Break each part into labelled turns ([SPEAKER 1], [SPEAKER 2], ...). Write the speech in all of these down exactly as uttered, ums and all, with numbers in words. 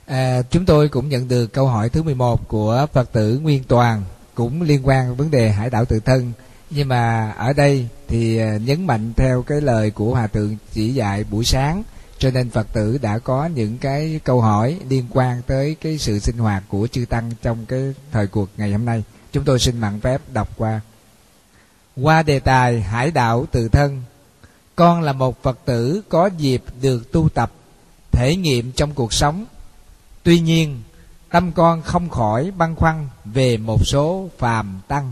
[SPEAKER 1] À, chúng tôi cũng nhận được câu hỏi thứ mười một của Phật tử Nguyên Toàn, cũng liên quan đến vấn đề hải đảo tự thân. Nhưng mà ở đây thì nhấn mạnh theo cái lời của Hòa Thượng chỉ dạy buổi sáng, cho nên Phật tử đã có những cái câu hỏi liên quan tới cái sự sinh hoạt của chư Tăng trong cái thời cuộc ngày hôm nay. Chúng tôi xin mạn phép đọc qua. Qua đề tài hải đảo tự thân, con là một Phật tử có dịp được tu tập, thể nghiệm trong cuộc sống. Tuy nhiên, tâm con không khỏi băn khoăn về một số phàm tăng.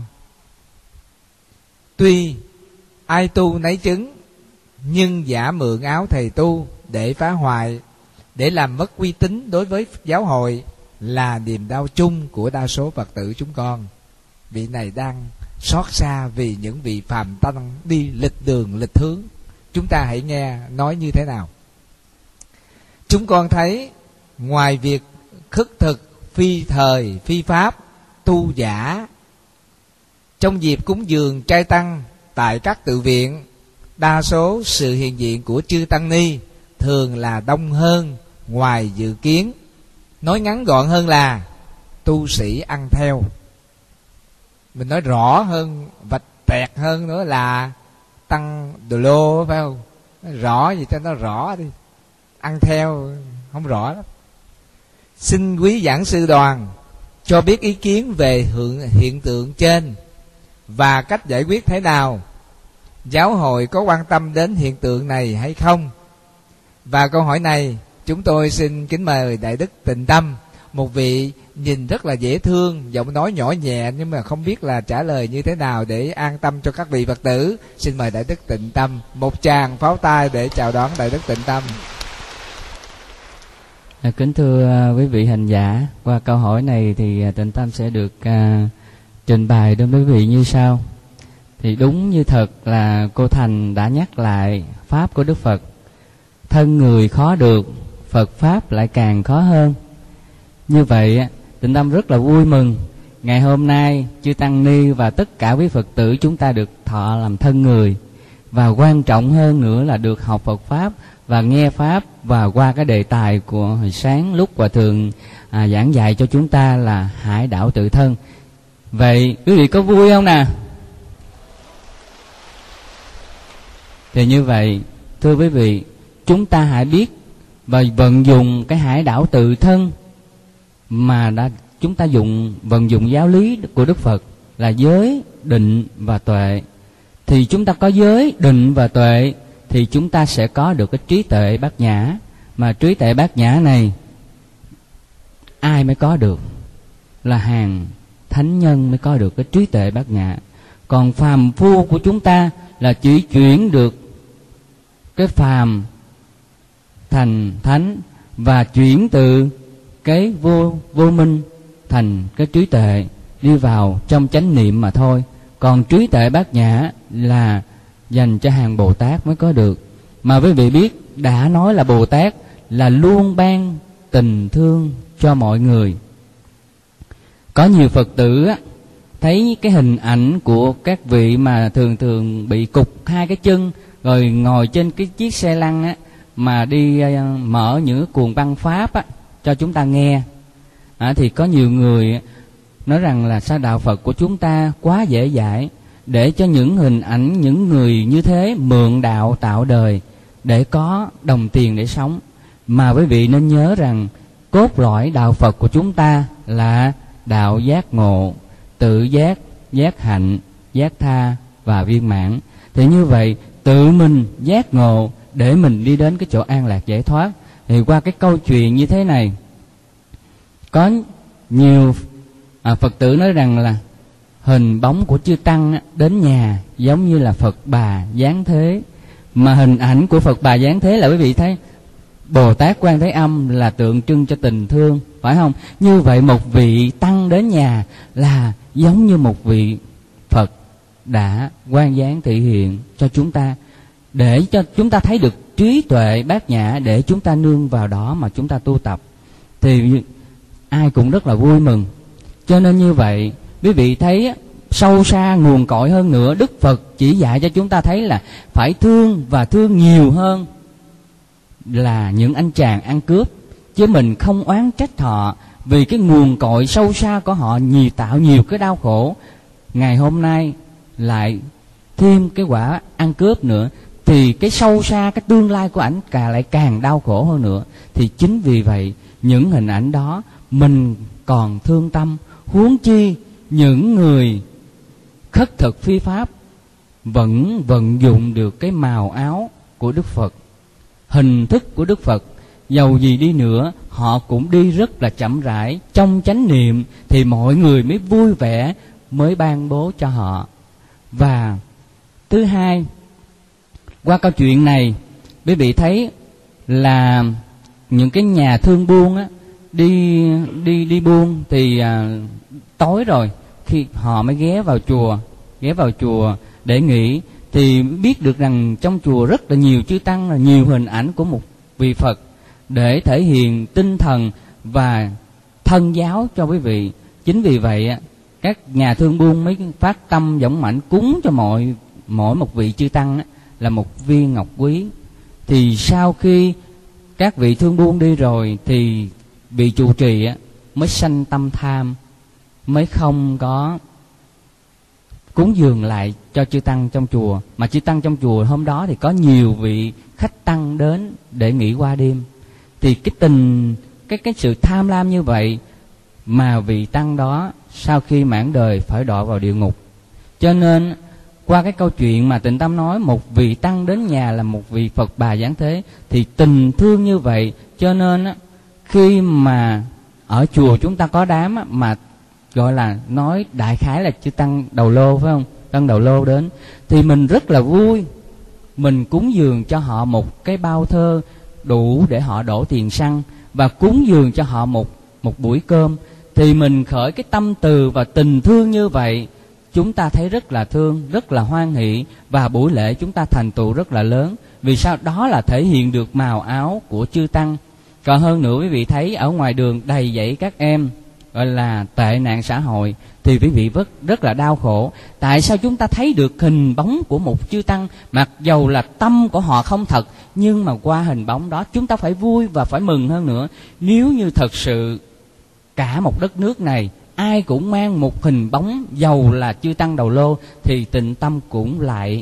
[SPEAKER 1] Tuy ai tu nấy chứng, nhưng giả mượn áo thầy tu để phá hoại, để làm mất uy tín đối với giáo hội là niềm đau chung của đa số Phật tử chúng con. Vị này đang xót xa vì những vị phàm tăng đi lịch đường lịch hướng. Chúng ta hãy nghe nói như thế nào. Chúng con thấy ngoài việc khất thực, phi thời, phi pháp, tu giả, trong dịp cúng dường trai tăng tại các tự viện, đa số sự hiện diện của chư tăng ni thường là đông hơn ngoài dự kiến. Nói ngắn gọn hơn là tu sĩ ăn theo. Mình nói rõ hơn, vạch tẹt hơn nữa là tăng đồ lô, phải không? Nói rõ gì cho nó rõ đi, ăn theo không rõ lắm. Xin quý giảng sư đoàn cho biết ý kiến về hiện tượng trên và cách giải quyết thế nào. Giáo hội có quan tâm đến hiện tượng này hay không? Và câu hỏi này chúng tôi xin kính mời Đại Đức Tịnh Tâm, một vị nhìn rất là dễ thương, giọng nói nhỏ nhẹ nhưng mà không biết là trả lời như thế nào để an tâm cho các vị Phật tử. Xin mời Đại Đức Tịnh Tâm, một tràng pháo tay để chào đón Đại Đức Tịnh Tâm.
[SPEAKER 2] À, kính thưa quý vị hành giả, qua câu hỏi này thì Tịnh Tâm sẽ được uh, trình bày đến quý vị như sau. Thì đúng như thật là cô Thành đã nhắc lại pháp của Đức Phật. Thân người khó được, Phật pháp lại càng khó hơn. Như vậy Tịnh Tâm rất là vui mừng ngày hôm nay chư tăng ni và tất cả quý Phật tử chúng ta được thọ làm thân người, và quan trọng hơn nữa là được học Phật pháp và nghe pháp. Và qua cái đề tài của hồi sáng lúc Hòa Thượng à, giảng dạy cho chúng ta là hải đảo tự thân. Vậy quý vị có vui không nè? Thì như vậy, thưa quý vị, chúng ta hãy biết và vận dụng cái hải đảo tự thân mà đã chúng ta dùng vận dụng giáo lý của Đức Phật là giới, định và tuệ. Thì chúng ta có giới, định và tuệ thì chúng ta sẽ có được cái trí tuệ bát nhã. Mà trí tuệ bát nhã này ai mới có được? Là hàng thánh nhân mới có được cái trí tuệ bát nhã. Còn phàm phu của chúng ta là chỉ chuyển được cái phàm thành thánh, và chuyển từ cái vô vô minh thành cái trí tuệ, đi vào trong chánh niệm mà thôi. Còn trí tuệ bát nhã là dành cho hàng Bồ Tát mới có được. Mà quý vị biết, đã nói là Bồ Tát là luôn ban tình thương cho mọi người. Có nhiều Phật tử á, thấy cái hình ảnh của các vị mà thường thường bị cụt hai cái chân, rồi ngồi trên cái chiếc xe lăn á, mà đi uh, mở những cuồng băng pháp á, cho chúng ta nghe. À, thì có nhiều người nói rằng là sao đạo Phật của chúng ta quá dễ dãi, để cho những hình ảnh những người như thế mượn đạo tạo đời để có đồng tiền để sống. Mà quý vị nên nhớ rằng cốt lõi đạo Phật của chúng ta là đạo giác ngộ, tự giác, giác hạnh, giác tha và viên mãn. Thì như vậy tự mình giác ngộ để mình đi đến cái chỗ an lạc giải thoát. Thì qua cái câu chuyện như thế này, có nhiều à, Phật tử nói rằng là hình bóng của chư Tăng đến nhà giống như là Phật Bà giáng thế. Mà hình ảnh của Phật Bà giáng thế là quý vị thấy Bồ Tát Quan Thế Âm là tượng trưng cho tình thương, phải không? Như vậy một vị Tăng đến nhà là giống như một vị Phật đã quan giáng thị hiện cho chúng ta, để cho chúng ta thấy được trí tuệ bát nhã, để chúng ta nương vào đó mà chúng ta tu tập. Thì ai cũng rất là vui mừng. Cho nên như vậy quý vị thấy sâu xa nguồn cội hơn nữa, Đức Phật chỉ dạy cho chúng ta thấy là phải thương, và thương nhiều hơn là những anh chàng ăn cướp. chứ mình không oán trách họ, vì cái nguồn cội sâu xa của họ nhiều tạo nhiều cái đau khổ. Ngày hôm nay lại thêm cái quả ăn cướp nữa, thì cái sâu xa, cái tương lai của ảnh càng lại càng đau khổ hơn nữa. Thì chính vì vậy những hình ảnh đó mình còn thương tâm, huống chi những người khất thực phi pháp vẫn vận dụng được cái màu áo của Đức Phật, hình thức của Đức Phật. Dầu gì đi nữa họ cũng đi rất là chậm rãi trong chánh niệm, thì mọi người mới vui vẻ, mới ban bố cho họ. Và thứ hai, qua câu chuyện này quý vị thấy là những cái nhà thương buôn á, đi đi đi buôn thì à, tối rồi khi họ mới ghé vào chùa, ghé vào chùa để nghỉ, thì biết được rằng trong chùa rất là nhiều chư tăng, là nhiều hình ảnh của một vị Phật để thể hiện tinh thần và thân giáo cho quý vị. Chính vì vậy các nhà thương buôn mới phát tâm dũng mãnh cúng cho mọi mỗi một vị chư tăng là một viên ngọc quý. Thì sau khi các vị thương buôn đi rồi thì vị trụ trì mới sanh tâm tham, mới không có cúng dường lại cho chư tăng trong chùa. Mà chư tăng trong chùa hôm đó thì có nhiều vị khách tăng đến để nghỉ qua đêm. Thì cái tình cái cái sự tham lam như vậy mà vị tăng đó sau khi mãn đời phải đọa vào địa ngục. Cho nên qua cái câu chuyện mà Tịnh Tâm nói, một vị tăng đến nhà là một vị Phật Bà giáng thế, thì tình thương như vậy. Cho nên khi mà ở chùa chúng ta có đám mà gọi là nói đại khái là chư tăng đầu lô, phải không? Tăng đầu lô đến thì mình rất là vui, mình cúng dường cho họ một cái bao thơ đủ để họ đổ tiền xăng, và cúng dường cho họ một một buổi cơm. Thì mình khởi cái tâm từ và tình thương như vậy, chúng ta thấy rất là thương, rất là hoan hỷ, và buổi lễ chúng ta thành tựu rất là lớn. Vì sao? Đó là thể hiện được màu áo của chư tăng. Còn hơn nữa, quý vị thấy ở ngoài đường đầy dẫy các em gọi là tệ nạn xã hội, thì quý vị rất, rất là đau khổ. Tại sao chúng ta thấy được hình bóng của một chư tăng, mặc dầu là tâm của họ không thật, nhưng mà qua hình bóng đó chúng ta phải vui và phải mừng hơn nữa. Nếu như thật sự cả một đất nước này ai cũng mang một hình bóng dầu là chư tăng đầu lô, thì Tịnh Tâm cũng lại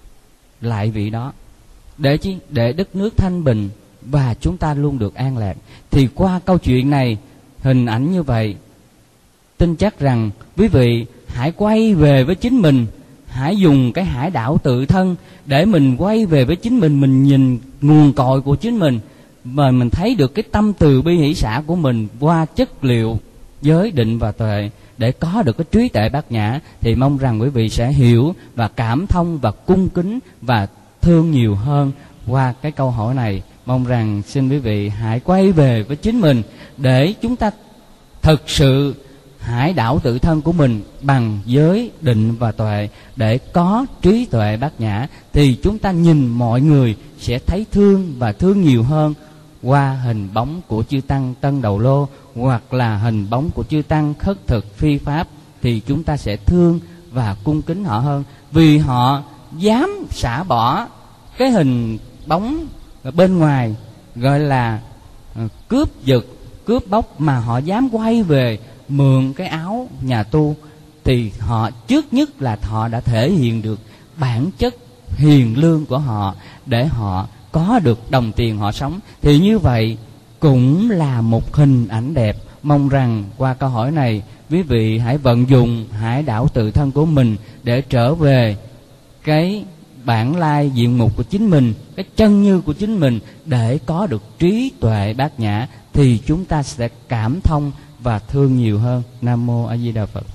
[SPEAKER 2] lại vị đó, để chi? Để đất nước thanh bình và chúng ta luôn được an lạc. Thì qua câu chuyện này, hình ảnh như vậy, tin chắc rằng quý vị hãy quay về với chính mình, hãy dùng cái hải đảo tự thân để mình quay về với chính mình. Mình nhìn nguồn cội của chính mình, mà mình thấy được cái tâm từ bi hỷ xả của mình qua chất liệu giới định và tuệ, để có được cái trí tuệ bát nhã. Thì mong rằng quý vị sẽ hiểu và cảm thông và cung kính và thương nhiều hơn qua cái câu hỏi này. Mong rằng xin quý vị hãy quay về với chính mình, để chúng ta thực sự hải đảo tự thân của mình bằng giới định và tuệ, để có trí tuệ bát nhã. Thì chúng ta nhìn mọi người sẽ thấy thương và thương nhiều hơn qua hình bóng của chư tăng tân đầu lô, hoặc là hình bóng của chư tăng khất thực phi pháp. Thì chúng ta sẽ thương và cung kính họ hơn, vì họ dám xả bỏ cái hình bóng bên ngoài gọi là cướp giật, cướp bóc, mà họ dám quay về mượn cái áo nhà tu. Thì họ trước nhất là họ đã thể hiện được bản chất hiền lương của họ, để họ có được đồng tiền họ sống. Thì như vậy cũng là một hình ảnh đẹp. Mong rằng qua câu hỏi này, quý vị hãy vận dụng hải đảo tự thân của mình để trở về cái bản lai diện mục của chính mình, cái chân như của chính mình, để có được trí tuệ bát nhã. Thì chúng ta sẽ cảm thông và thương nhiều hơn. Nam mô A Di Đà Phật.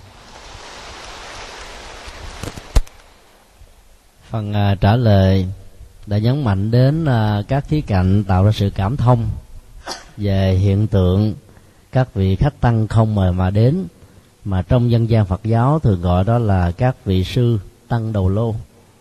[SPEAKER 3] Phần uh, trả lời đã nhấn mạnh đến uh, các khía cạnh tạo ra sự cảm thông về hiện tượng các vị khách tăng không mời mà đến, mà trong dân gian Phật giáo thường gọi đó là các vị sư tăng đầu lô.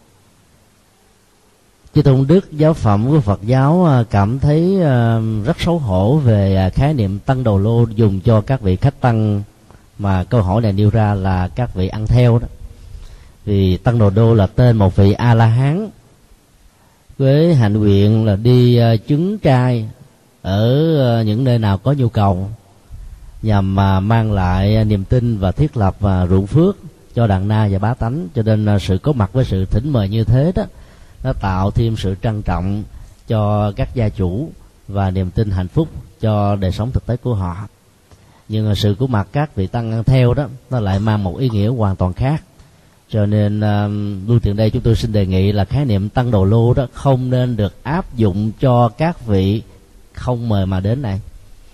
[SPEAKER 3] Chư Tôn Đức giáo phẩm của Phật giáo cảm thấy rất xấu hổ về khái niệm tăng đầu lô dùng cho các vị khách tăng mà câu hỏi này nêu ra là các vị ăn theo đó. Vì tăng đầu lô là tên một vị A La Hán với hạnh nguyện là đi chứng trai ở những nơi nào có nhu cầu, nhằm mà mang lại niềm tin và thiết lập và ruộng phước cho đàn na và bá tánh. Cho nên sự có mặt với sự thỉnh mời như thế đó, nó tạo thêm sự trân trọng cho các gia chủ và niềm tin hạnh phúc cho đời sống thực tế của họ. Nhưng sự có mặt các vị tăng ăn theo đó, nó lại mang một ý nghĩa hoàn toàn khác. Cho nên uh, luôn tiện đây chúng tôi xin đề nghị là khái niệm tăng đồ lô đó không nên được áp dụng cho các vị không mời mà đến này.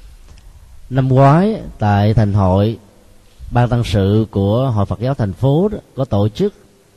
[SPEAKER 3] Năm ngoái tại thành hội, ban tăng sự của Hội Phật giáo thành phố đó, có tổ chức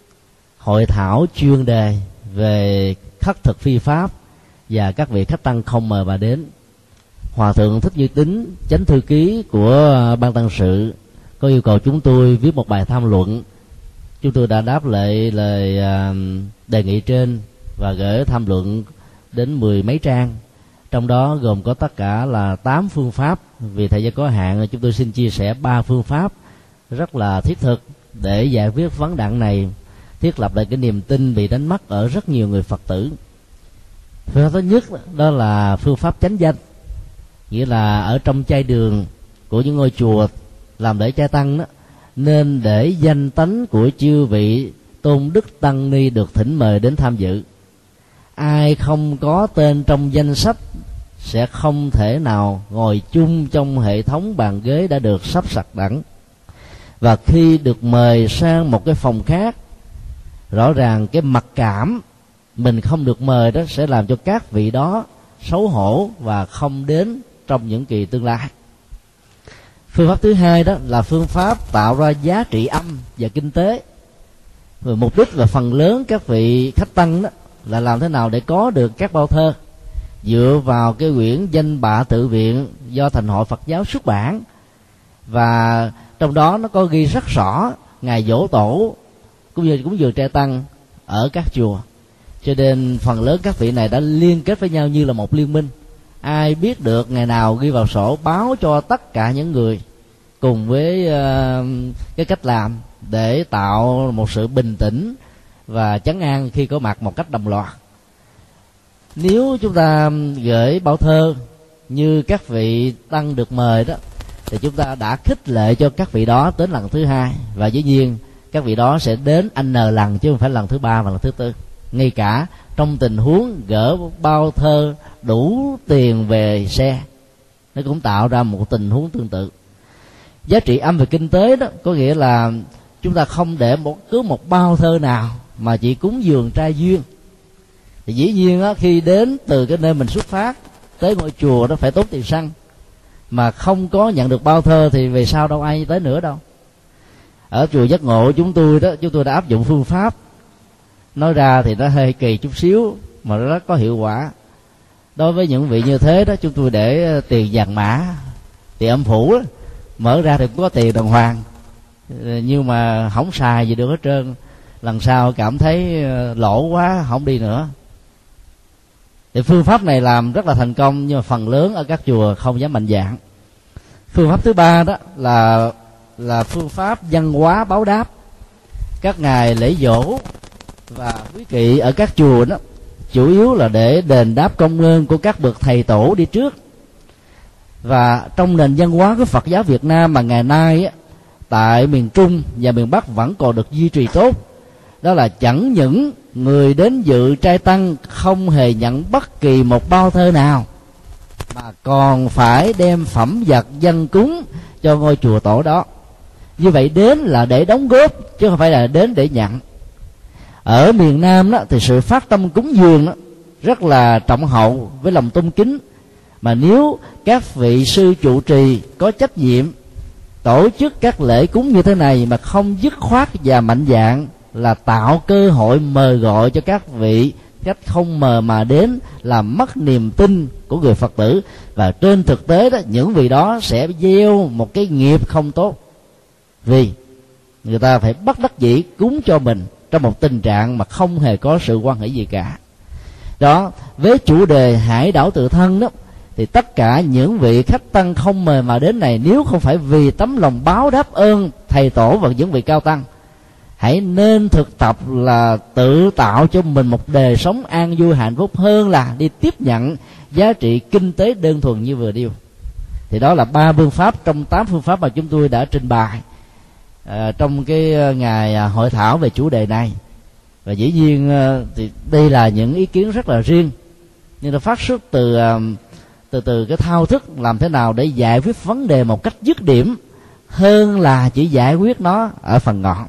[SPEAKER 3] hội thảo chuyên đề về khất thực phi pháp và các vị khách tăng không mời mà đến. Hòa thượng Thích Như Tín, chánh thư ký của ban tăng sự, có yêu cầu chúng tôi viết một bài tham luận. Chúng tôi đã đáp lại lời đề nghị trên và gửi tham luận đến mười mấy trang, trong đó gồm có tất cả là tám phương pháp. Vì thời gian có hạn, chúng tôi xin chia sẻ ba phương pháp rất là thiết thực để giải quyết vấn nạn này, thiết lập lại cái niềm tin bị đánh mất ở rất nhiều người Phật tử. Phương pháp thứ nhất đó là phương pháp chánh danh, nghĩa là ở trong chay đường của những ngôi chùa làm lễ chay tăng đó, nên để danh tánh của chư vị tôn đức tăng ni được thỉnh mời đến tham dự. Ai không có tên trong danh sách sẽ không thể nào ngồi chung trong hệ thống bàn ghế đã được sắp sạch đẳng. Và khi được mời sang một cái phòng khác, rõ ràng cái mặc cảm mình không được mời đó sẽ làm cho các vị đó xấu hổ và không đến trong những kỳ tương lai. Phương pháp thứ hai đó là phương pháp tạo ra giá trị âm và kinh tế. Rồi mục đích và phần lớn các vị khách tăng đó là làm thế nào để có được các bao thơ dựa vào cái quyển Danh Bạ Tự Viện do Thành Hội Phật giáo xuất bản, và trong đó nó có ghi rất rõ ngày giỗ tổ cũng như cúng dường trai tăng ở các chùa. Cho nên phần lớn các vị này đã liên kết với nhau như là một liên minh. Ai biết được ngày nào ghi vào sổ, báo cho tất cả những người, cùng với uh, cái cách làm để tạo một sự bình tĩnh và trấn an khi có mặt một cách đồng loạt. Nếu chúng ta gửi bao thơ như các vị tăng được mời đó, thì chúng ta đã khích lệ cho các vị đó đến lần thứ hai, và dĩ nhiên các vị đó sẽ đến n lần chứ không phải lần thứ ba và lần thứ tư. Ngay cả trong tình huống gỡ bao thơ đủ tiền về xe, nó cũng tạo ra một tình huống tương tự. Giá trị âm về kinh tế đó có nghĩa là chúng ta không để một cứ một bao thơ nào mà chỉ cúng dường trai duyên. Thì dĩ nhiên đó, khi đến từ cái nơi mình xuất phát tới ngôi chùa đó phải tốn tiền xăng, mà không có nhận được bao thơ thì về sau đâu ai tới nữa đâu. Ở chùa Giác Ngộ chúng tôi đó, chúng tôi đã áp dụng phương pháp, nói ra thì nó hơi kỳ chút xíu mà nó rất có hiệu quả. Đối với những vị như thế đó, chúng tôi để tiền vàng mã, tiền âm phủ đó, mở ra thì cũng có tiền đàng hoàng, nhưng mà không xài gì được hết trơn. Lần sau cảm thấy lỗ quá không đi nữa. Thì phương pháp này làm rất là thành công, nhưng mà phần lớn ở các chùa không dám mạnh dạn. Phương pháp thứ ba đó là là phương pháp văn hóa báo đáp. Các ngày lễ giỗ và quý kỵ ở các chùa đó chủ yếu là để đền đáp công ơn của các bậc thầy tổ đi trước. Và trong nền văn hóa của Phật giáo Việt Nam mà ngày nay á, tại miền Trung và miền Bắc vẫn còn được duy trì tốt, đó là chẳng những người đến dự trai tăng không hề nhận bất kỳ một bao thơ nào, mà còn phải đem phẩm vật dâng cúng cho ngôi chùa tổ đó. Như vậy đến là để đóng góp chứ không phải là đến để nhận. Ở miền Nam đó thì sự phát tâm cúng dường đó rất là trọng hậu với lòng tôn kính, mà nếu các vị sư trụ trì có trách nhiệm tổ chức các lễ cúng như thế này mà không dứt khoát và mạnh dạn, là tạo cơ hội mời gọi cho các vị cách không mời mà đến, làm mất niềm tin của người Phật tử. Và trên thực tế đó, những vị đó sẽ gieo một cái nghiệp không tốt, vì người ta phải bất đắc dĩ cúng cho mình trong một tình trạng mà không hề có sự quan hệ gì cả. Đó, với chủ đề hải đảo tự thân đó, thì tất cả những vị khách tăng không mời mà đến này, nếu không phải vì tấm lòng báo đáp ơn thầy tổ và những vị cao tăng, hãy nên thực tập là tự tạo cho mình một đời sống an vui hạnh phúc hơn là đi tiếp nhận giá trị kinh tế đơn thuần như vừa nêu. Thì đó là ba phương pháp trong tám phương pháp mà chúng tôi đã trình bày à, trong cái ngày hội thảo về chủ đề này. Và dĩ nhiên thì đây là những ý kiến rất là riêng, nhưng nó phát xuất từ từ từ cái thao thức làm thế nào để giải quyết vấn đề một cách dứt điểm hơn là chỉ giải quyết nó ở phần ngọn.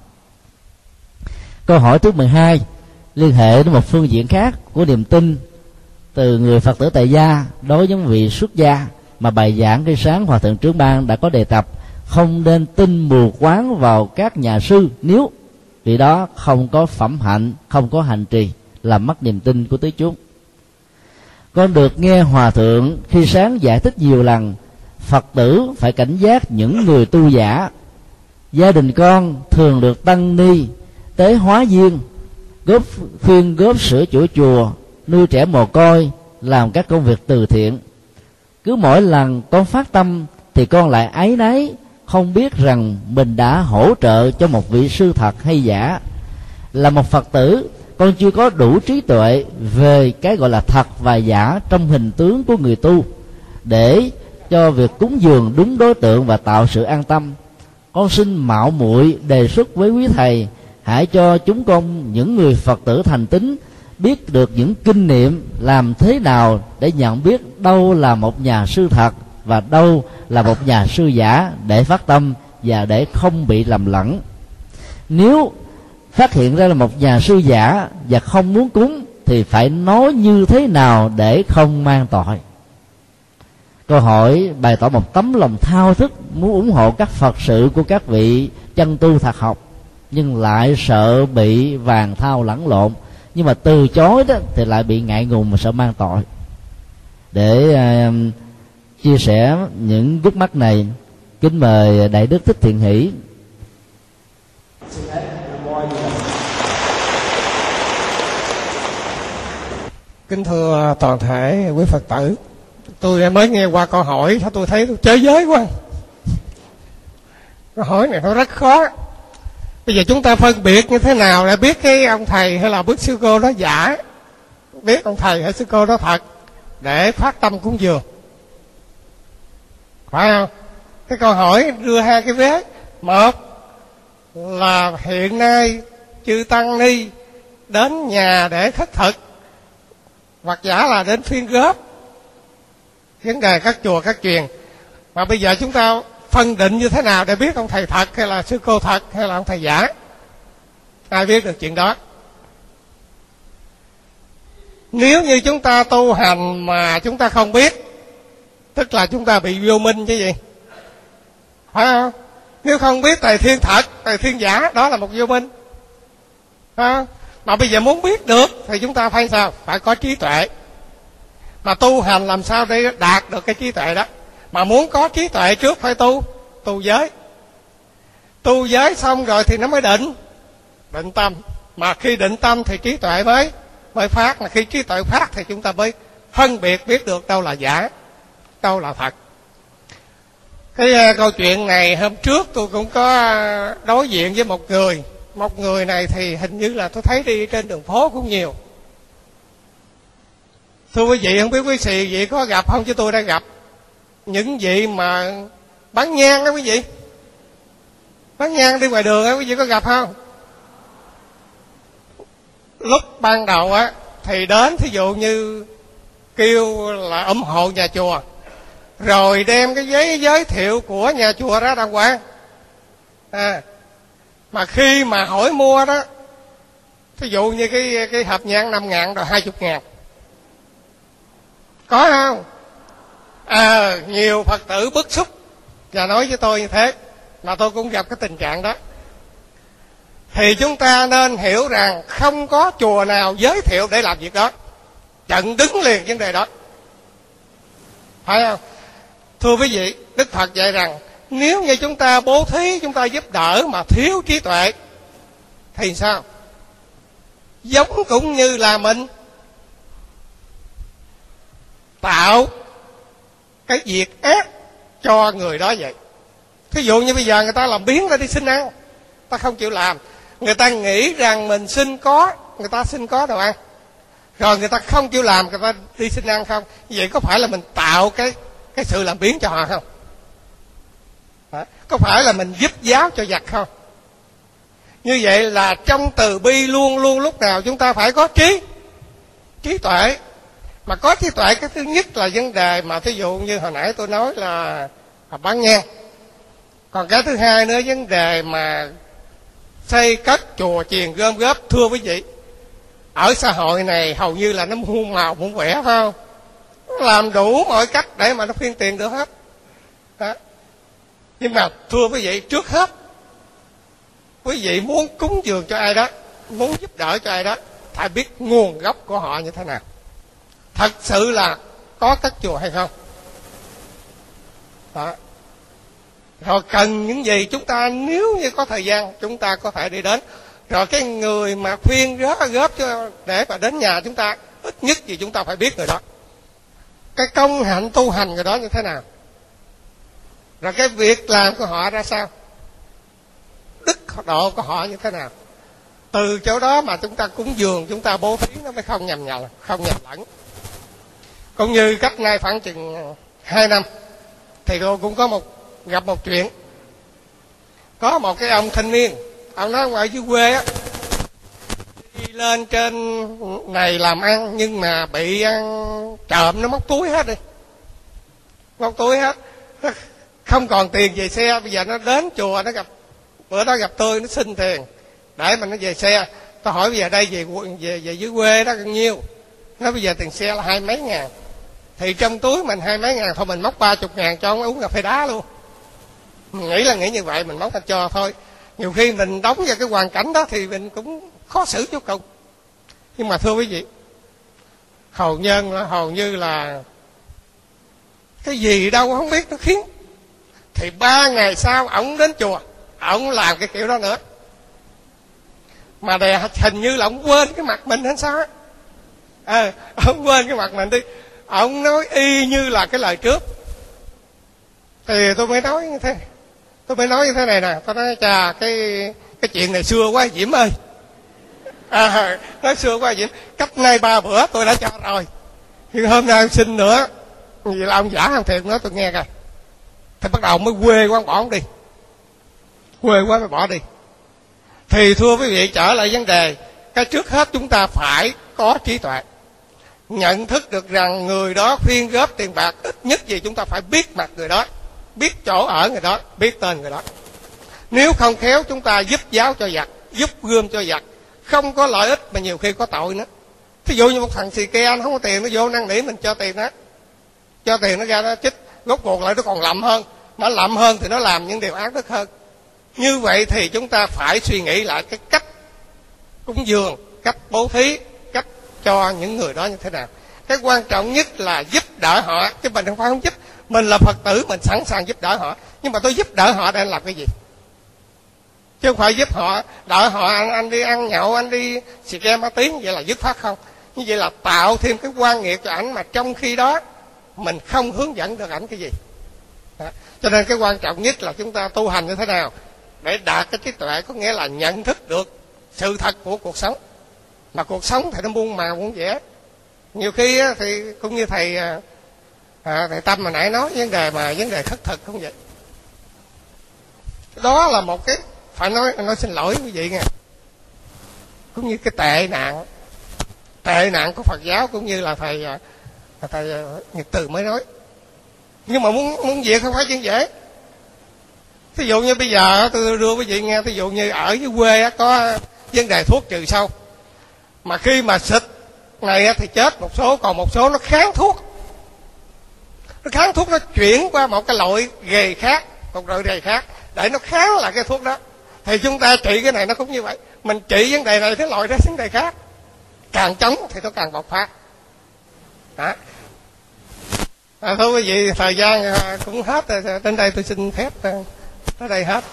[SPEAKER 3] Câu hỏi thứ mười hai liên hệ đến một phương diện khác của niềm tin từ người Phật tử tại gia đối với vị xuất gia, mà bài giảng cái sáng Hòa thượng Trưởng Ban đã có đề cập không nên tin mù quáng vào các nhà sư nếu vì đó không có phẩm hạnh, không có hành trì, làm mất niềm tin của tứ chúng. Con được nghe Hòa thượng khi sáng giải thích nhiều lần Phật tử phải cảnh giác những người tu giả. Gia đình con thường được tăng ni tế hóa viên, góp khuyên góp sửa chữa chùa, nuôi trẻ mồ côi, làm các công việc từ thiện. Cứ mỗi lần con phát tâm thì con lại áy náy, không biết rằng mình đã hỗ trợ cho một vị sư thật hay giả. Là một Phật tử, con chưa có đủ trí tuệ về cái gọi là thật và giả trong hình tướng của người tu để cho việc cúng dường đúng đối tượng và tạo sự an tâm. Con xin mạo muội đề xuất với quý thầy, hãy cho chúng con những người Phật tử thành tín biết được những kinh nghiệm làm thế nào để nhận biết đâu là một nhà sư thật và đâu là một nhà sư giả để phát tâm và để không bị lầm lẫn. Nếu phát hiện ra là một nhà sư giả và không muốn cúng thì phải nói như thế nào để không mang tội? Câu hỏi bày tỏ một tấm lòng thao thức muốn ủng hộ các Phật sự của các vị chân tu thật học, nhưng lại sợ bị vàng thao lẫn lộn, nhưng mà từ chối đó thì lại bị ngại ngùng mà sợ mang tội. Để uh, chia sẻ những vướng mắc này, kính mời Đại Đức Thích Thiện Hỷ.
[SPEAKER 4] Kính thưa toàn thể quý Phật tử, tôi mới nghe qua câu hỏi, tôi thấy tôi chới giới quá. Câu hỏi này nó rất khó. Bây giờ chúng ta phân biệt như thế nào để biết cái ông thầy hay là biết sư cô đó giả, biết ông thầy hay sư cô đó thật để phát tâm cúng dường, phải không? Cái câu hỏi đưa hai cái vế. Một là hiện nay chư tăng ni đến nhà để khất thực, hoặc giả là đến phiên góp vấn đề các chùa các truyền, mà bây giờ chúng ta phân định như thế nào để biết ông thầy thật hay là sư cô thật hay là ông thầy giả? Ai biết được chuyện đó? Nếu như chúng ta tu hành mà chúng ta không biết, tức là chúng ta bị vô minh chứ gì, phải không? Nếu không biết thầy thiên thật, thầy thiên giả, đó là một vô minh, phải không? Mà bây giờ muốn biết được thì chúng ta phải sao? Phải có trí tuệ. Mà tu hành làm sao để đạt được cái trí tuệ đó? Mà muốn có trí tuệ trước phải tu tu giới. Tu giới xong rồi thì nó mới định định tâm. Mà khi định tâm thì trí tuệ mới mới phát. Mà khi trí tuệ phát thì chúng ta mới phân biệt biết được đâu là giả, đâu là thật. Cái uh, câu chuyện này hôm trước tôi cũng có đối diện với một người. Một người này thì hình như là tôi thấy đi trên đường phố cũng nhiều. Thưa quý vị, không biết quý vị vị có gặp không, chứ tôi đã gặp những vị mà bán nhang đó quý vị. Bán nhang đi ngoài đường á, quý vị có gặp không? Lúc ban đầu á thì đến thí dụ như kêu là ủng hộ nhà chùa, rồi đem cái giấy giới thiệu của nhà chùa ra đàng hoàng. À, mà khi mà hỏi mua đó, thí dụ như cái cái hộp nhang năm ngàn rồi hai chục ngàn. Có không? À, nhiều Phật tử bức xúc và nói với tôi như thế, mà tôi cũng gặp cái tình trạng đó. Thì chúng ta nên hiểu rằng không có chùa nào giới thiệu để làm việc đó, chặn đứng liền vấn đề đó, phải không? Thưa quý vị, Đức Phật dạy rằng nếu như chúng ta bố thí, chúng ta giúp đỡ mà thiếu trí tuệ thì sao? Giống cũng như là mình tạo cái việc ác cho người đó vậy. Thí dụ như bây giờ người ta làm biếng ra đi xin ăn, ta không chịu làm, người ta nghĩ rằng mình xin có, người ta xin có đồ ăn, rồi người ta không chịu làm, người ta đi xin ăn không, vậy có phải là mình tạo cái cái sự làm biến cho họ không? Hả? Có phải là mình giúp giáo cho giặc không? Như vậy là trong từ bi luôn luôn lúc nào chúng ta phải có trí trí tuệ. Mà có trí tuệ, cái thứ nhất là vấn đề mà thí dụ như hồi nãy tôi nói là, là bán nhang. Còn cái thứ hai nữa, vấn đề mà xây cất chùa chiền gom góp. Thưa quý vị, ở xã hội này hầu như là nó muôn màu muôn vẻ, phải không? Nó làm đủ mọi cách để mà nó phiên tiền được hết. Đó. Nhưng mà thưa quý vị, trước hết quý vị muốn cúng dường cho ai đó, muốn giúp đỡ cho ai đó, phải biết nguồn gốc của họ như thế nào. Thật sự là có cất chùa hay không? Đó. Rồi cần những gì chúng ta, nếu như có thời gian chúng ta có thể đi đến. Rồi cái người mà khuyên góp, góp cho để mà đến nhà chúng ta, ít nhất gì chúng ta phải biết người đó, cái công hạnh tu hành người đó như thế nào, rồi cái việc làm của họ ra sao, đức độ của họ như thế nào. Từ chỗ đó mà chúng ta cúng dường, chúng ta bố thí nó mới không nhầm nhầm, không nhầm lẫn. Cũng như cách nay khoảng chừng hai năm thì tôi cũng có một gặp một chuyện. Có một cái ông thanh niên, ông nói ngoài dưới quê á, đi lên trên này làm ăn nhưng mà bị ăn trộm, nó móc túi hết đi, móc túi hết, không còn tiền về xe. Bây giờ nó đến chùa, nó gặp, bữa đó gặp tôi, nó xin tiền để mà nó về xe. Tôi hỏi bây giờ đây về về về dưới quê đó bao nhiêu? Nó bây giờ tiền xe là hai mấy ngàn. Thì trong túi mình hai mấy ngàn thôi, mình móc ba chục ngàn cho ông uống cà phê đá luôn. Mình nghĩ là nghĩ như vậy, mình móc ra cho thôi. Nhiều khi mình đóng vào cái hoàn cảnh đó thì mình cũng khó xử chút cùng. Nhưng mà thưa quý vị, hầu nhân hầu như là cái gì đâu không biết nó khiến. Thì ba ngày sau ổng đến chùa, ổng làm cái kiểu đó nữa. Mà đề hình như là ổng quên cái mặt mình hay sao á. À, ổng quên cái mặt mình đi. Ổng nói y như là cái lời trước. Thì tôi mới nói như thế, tôi mới nói như thế này nè, tôi nói chà, cái cái chuyện này xưa quá Diễm ơi. À, nói xưa quá Diễm, cách nay ba bữa tôi đã cho rồi, thì hôm nay em xin nữa. Vậy là ông giả ông thiệt nói tôi nghe coi. Thì bắt đầu mới quê quá, bỏ ông đi, quê quá mới bỏ đi. Thì thưa quý vị, trở lại vấn đề, cái trước hết chúng ta phải có trí tuệ, nhận thức được rằng người đó khuyên góp tiền bạc, ít nhất gì chúng ta phải biết mặt người đó, biết chỗ ở người đó, biết tên người đó. Nếu không khéo chúng ta giúp giáo cho giặc, giúp gươm cho giặc, không có lợi ích mà nhiều khi có tội nữa. Thí dụ như một thằng xì ke, anh không có tiền, nó vô năn nỉ mình cho tiền đó, cho tiền nó ra nó chích, gốc cuộc lại nó còn lậm hơn, mà lậm hơn thì nó làm những điều ác đức hơn. Như vậy thì chúng ta phải suy nghĩ lại cái cách cúng dường, cách bố thí, cách cho những người đó như thế nào. Cái quan trọng nhất là giúp đỡ họ, chứ mình không phải không giúp. Mình là Phật tử, mình sẵn sàng giúp đỡ họ, nhưng mà tôi giúp đỡ họ để anh làm cái gì? Chứ không phải giúp họ, đợi họ anh, anh đi ăn nhậu, anh đi xì ke ma tí, vậy là dứt phát không. Như vậy là tạo thêm cái quan nghiệp cho ảnh, mà trong khi đó mình không hướng dẫn được ảnh cái gì. Đó. Cho nên cái quan trọng nhất là chúng ta tu hành như thế nào để đạt cái trí tuệ, có nghĩa là nhận thức được sự thật của cuộc sống. Mà cuộc sống thì nó muôn màu muôn vẻ. Nhiều khi thì cũng như thầy à, thầy Tâm mà nãy nói vấn đề mà vấn đề khất thực cũng vậy. Đó là một cái phải nói nói xin lỗi quý vị nghe, cũng như cái tệ nạn tệ nạn của Phật giáo, cũng như là thầy thầy Nhật Từ mới nói. Nhưng mà muốn muốn việc không phải chuyện dễ. Thí dụ như bây giờ tôi đưa quý vị nghe, thí dụ như ở dưới quê có vấn đề thuốc trừ sâu, mà khi mà xịt này thì chết một số, còn một số nó kháng thuốc, nó kháng thuốc, nó chuyển qua một cái loại ghề khác, một loại ghề khác để nó kháng lại cái thuốc đó. Thì chúng ta trị cái này nó cũng như vậy, mình trị vấn đề này thế loại ra vấn đề khác, càng chống thì nó càng bộc phát. Đó. À, thôi quý vị, thời gian cũng hết rồi, đến đây tôi xin phép tới đây hết.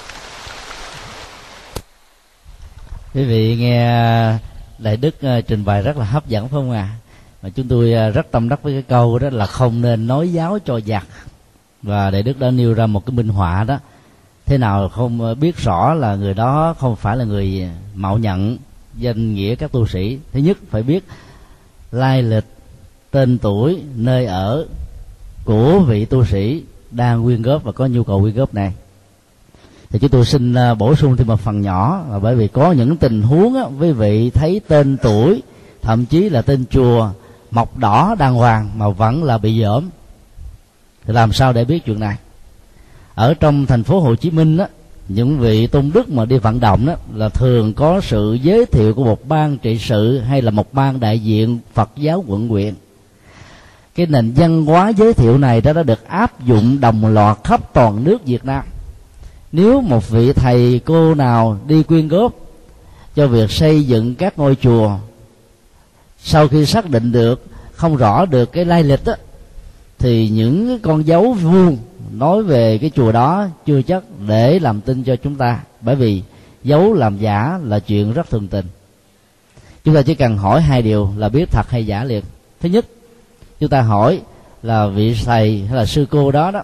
[SPEAKER 3] Quý vị nghe Đại Đức trình bày rất là hấp dẫn phải không ạ? À? Mà chúng tôi rất tâm đắc với cái câu đó là không nên nói giáo cho giặc. Và Đại Đức đã nêu ra một cái minh họa đó. Thế nào không biết rõ là người đó không phải là người mạo nhận danh nghĩa các tu sĩ. Thứ nhất phải biết lai lịch, tên tuổi, nơi ở của vị tu sĩ đang quyên góp và có nhu cầu quyên góp này. Thì chúng tôi xin bổ sung thêm một phần nhỏ, là bởi vì có những tình huống á, quý vị thấy tên tuổi, thậm chí là tên chùa mọc đỏ đàng hoàng mà vẫn là bị dởm. Thì làm sao để biết chuyện này? Ở trong thành phố Hồ Chí Minh á, những vị tôn đức mà đi vận động đó là thường có sự giới thiệu của một ban trị sự hay là một ban đại diện Phật giáo quận huyện. Cái nền văn hóa giới thiệu này đó đã được áp dụng đồng loạt khắp toàn nước Việt Nam. Nếu một vị thầy cô nào đi quyên góp cho việc xây dựng các ngôi chùa, sau khi xác định được không rõ được cái lai lịch đó, thì những con dấu vuông nói về cái chùa đó chưa chắc để làm tin cho chúng ta, bởi vì dấu làm giả là chuyện rất thường tình. Chúng ta chỉ cần hỏi hai điều là biết thật hay giả liền. Thứ nhất, chúng ta hỏi là vị thầy hay là sư cô đó đó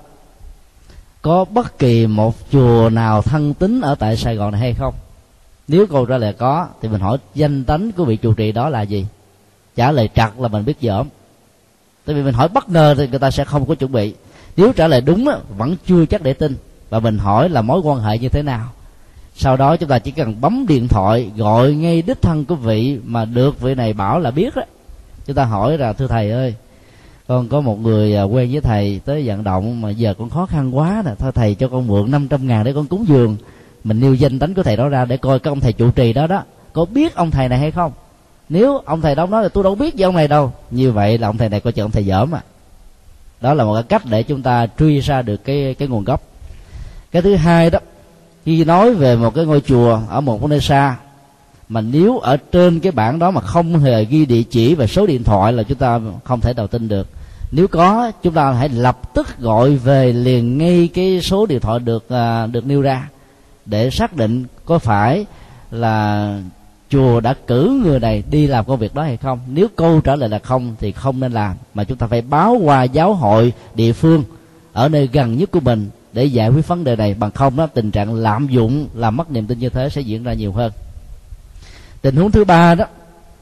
[SPEAKER 3] có bất kỳ một chùa nào thân tín ở tại Sài Gòn này hay không. Nếu câu trả lời có thì mình hỏi danh tánh của vị trụ trì đó là gì. Trả lời trật là mình biết dởm, tại vì mình hỏi bất ngờ thì người ta sẽ không có chuẩn bị. Nếu trả lời đúng á, vẫn chưa chắc để tin, và mình hỏi là mối quan hệ như thế nào. Sau đó chúng ta chỉ cần bấm điện thoại gọi ngay đích thân của vị mà được vị này bảo là biết đó. Chúng ta hỏi là thưa thầy ơi, con có một người quen với thầy tới vận động mà giờ con khó khăn quá nè, thôi thầy cho con mượn năm trăm ngàn để con cúng dường. Mình nêu danh tánh của thầy đó ra để coi cái ông thầy trụ trì đó đó có biết ông thầy này hay không. Nếu ông thầy đó nói là tôi đâu biết với ông này đâu, như vậy là ông thầy này coi chừng ông thầy dởm à. Đó là một cái cách để chúng ta truy ra được cái cái nguồn gốc. Cái thứ hai đó, khi nói về một cái ngôi chùa ở một nơi xa, mà nếu ở trên cái bảng đó mà không hề ghi địa chỉ và số điện thoại là chúng ta không thể nào tin được. Nếu có, chúng ta hãy lập tức gọi về liền ngay cái số điện thoại được à, được nêu ra để xác định có phải là chùa đã cử người này đi làm công việc đó hay không. Nếu câu trả lời là không thì không nên làm, mà chúng ta phải báo qua giáo hội địa phương ở nơi gần nhất của mình để giải quyết vấn đề này. Bằng không đó, tình trạng lạm dụng làm mất niềm tin như thế sẽ diễn ra nhiều hơn. Tình huống thứ ba đó,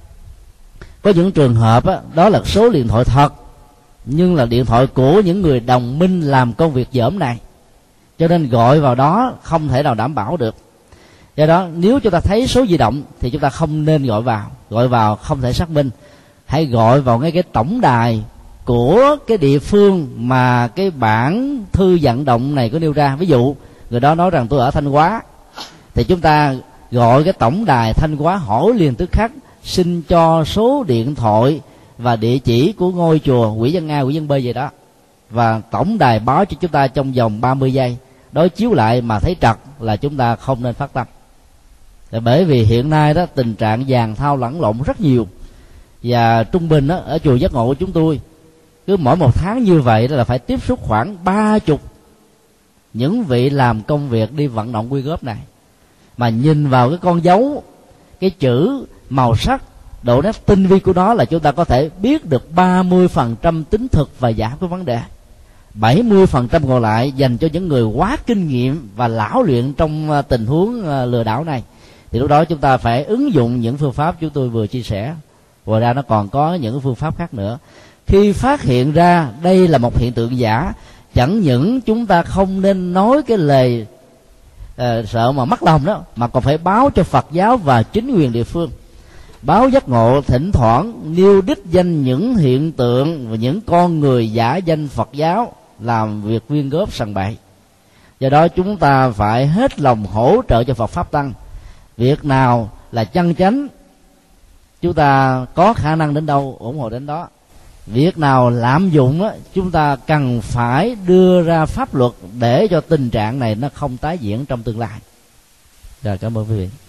[SPEAKER 3] có những trường hợp đó, đó là số điện thoại thật nhưng là điện thoại của những người đồng minh làm công việc dởm này, cho nên gọi vào đó không thể nào đảm bảo được. Do đó nếu chúng ta thấy số di động thì chúng ta không nên gọi vào, gọi vào không thể xác minh. Hãy gọi vào ngay cái tổng đài của cái địa phương mà cái bản thư vận động này có nêu ra. Ví dụ người đó nói rằng tôi ở Thanh Hóa, thì chúng ta gọi cái tổng đài Thanh Hóa hỏi liền tức khắc xin cho số điện thoại và địa chỉ của ngôi chùa quỹ dân A, quỹ dân B gì đó, và tổng đài báo cho chúng ta trong vòng ba mươi giây. Đối chiếu lại mà thấy trật là chúng ta không nên phát tâm. Bởi vì hiện nay đó tình trạng vàng thao lẫn lộn rất nhiều, và trung bình đó, ở chùa Giác Ngộ của chúng tôi cứ mỗi một tháng như vậy đó là phải tiếp xúc khoảng ba chục những vị làm công việc đi vận động quyên góp này. Mà nhìn vào cái con dấu, cái chữ, màu sắc, độ nét tinh vi của nó là chúng ta có thể biết được ba mươi phần trăm tính thực và giả của vấn đề. bảy mươi phần trăm còn lại dành cho những người quá kinh nghiệm và lão luyện trong tình huống lừa đảo này. Thì lúc đó chúng ta phải ứng dụng những phương pháp chúng tôi vừa chia sẻ. Ngoài ra nó còn có những phương pháp khác nữa. Khi phát hiện ra đây là một hiện tượng giả, chẳng những chúng ta không nên nói cái lời uh, sợ mà mất lòng đó, mà còn phải báo cho Phật giáo và chính quyền địa phương. Báo Giác Ngộ thỉnh thoảng nêu đích danh những hiện tượng và những con người giả danh Phật giáo làm việc quyên góp sằng bậy. Do đó chúng ta phải hết lòng hỗ trợ cho Phật Pháp Tăng. Việc nào là chân chánh, chúng ta có khả năng đến đâu ủng hộ đến đó. Việc nào lạm dụng á, chúng ta cần phải đưa ra pháp luật để cho tình trạng này nó không tái diễn trong tương lai. Rồi, cảm ơn quý vị.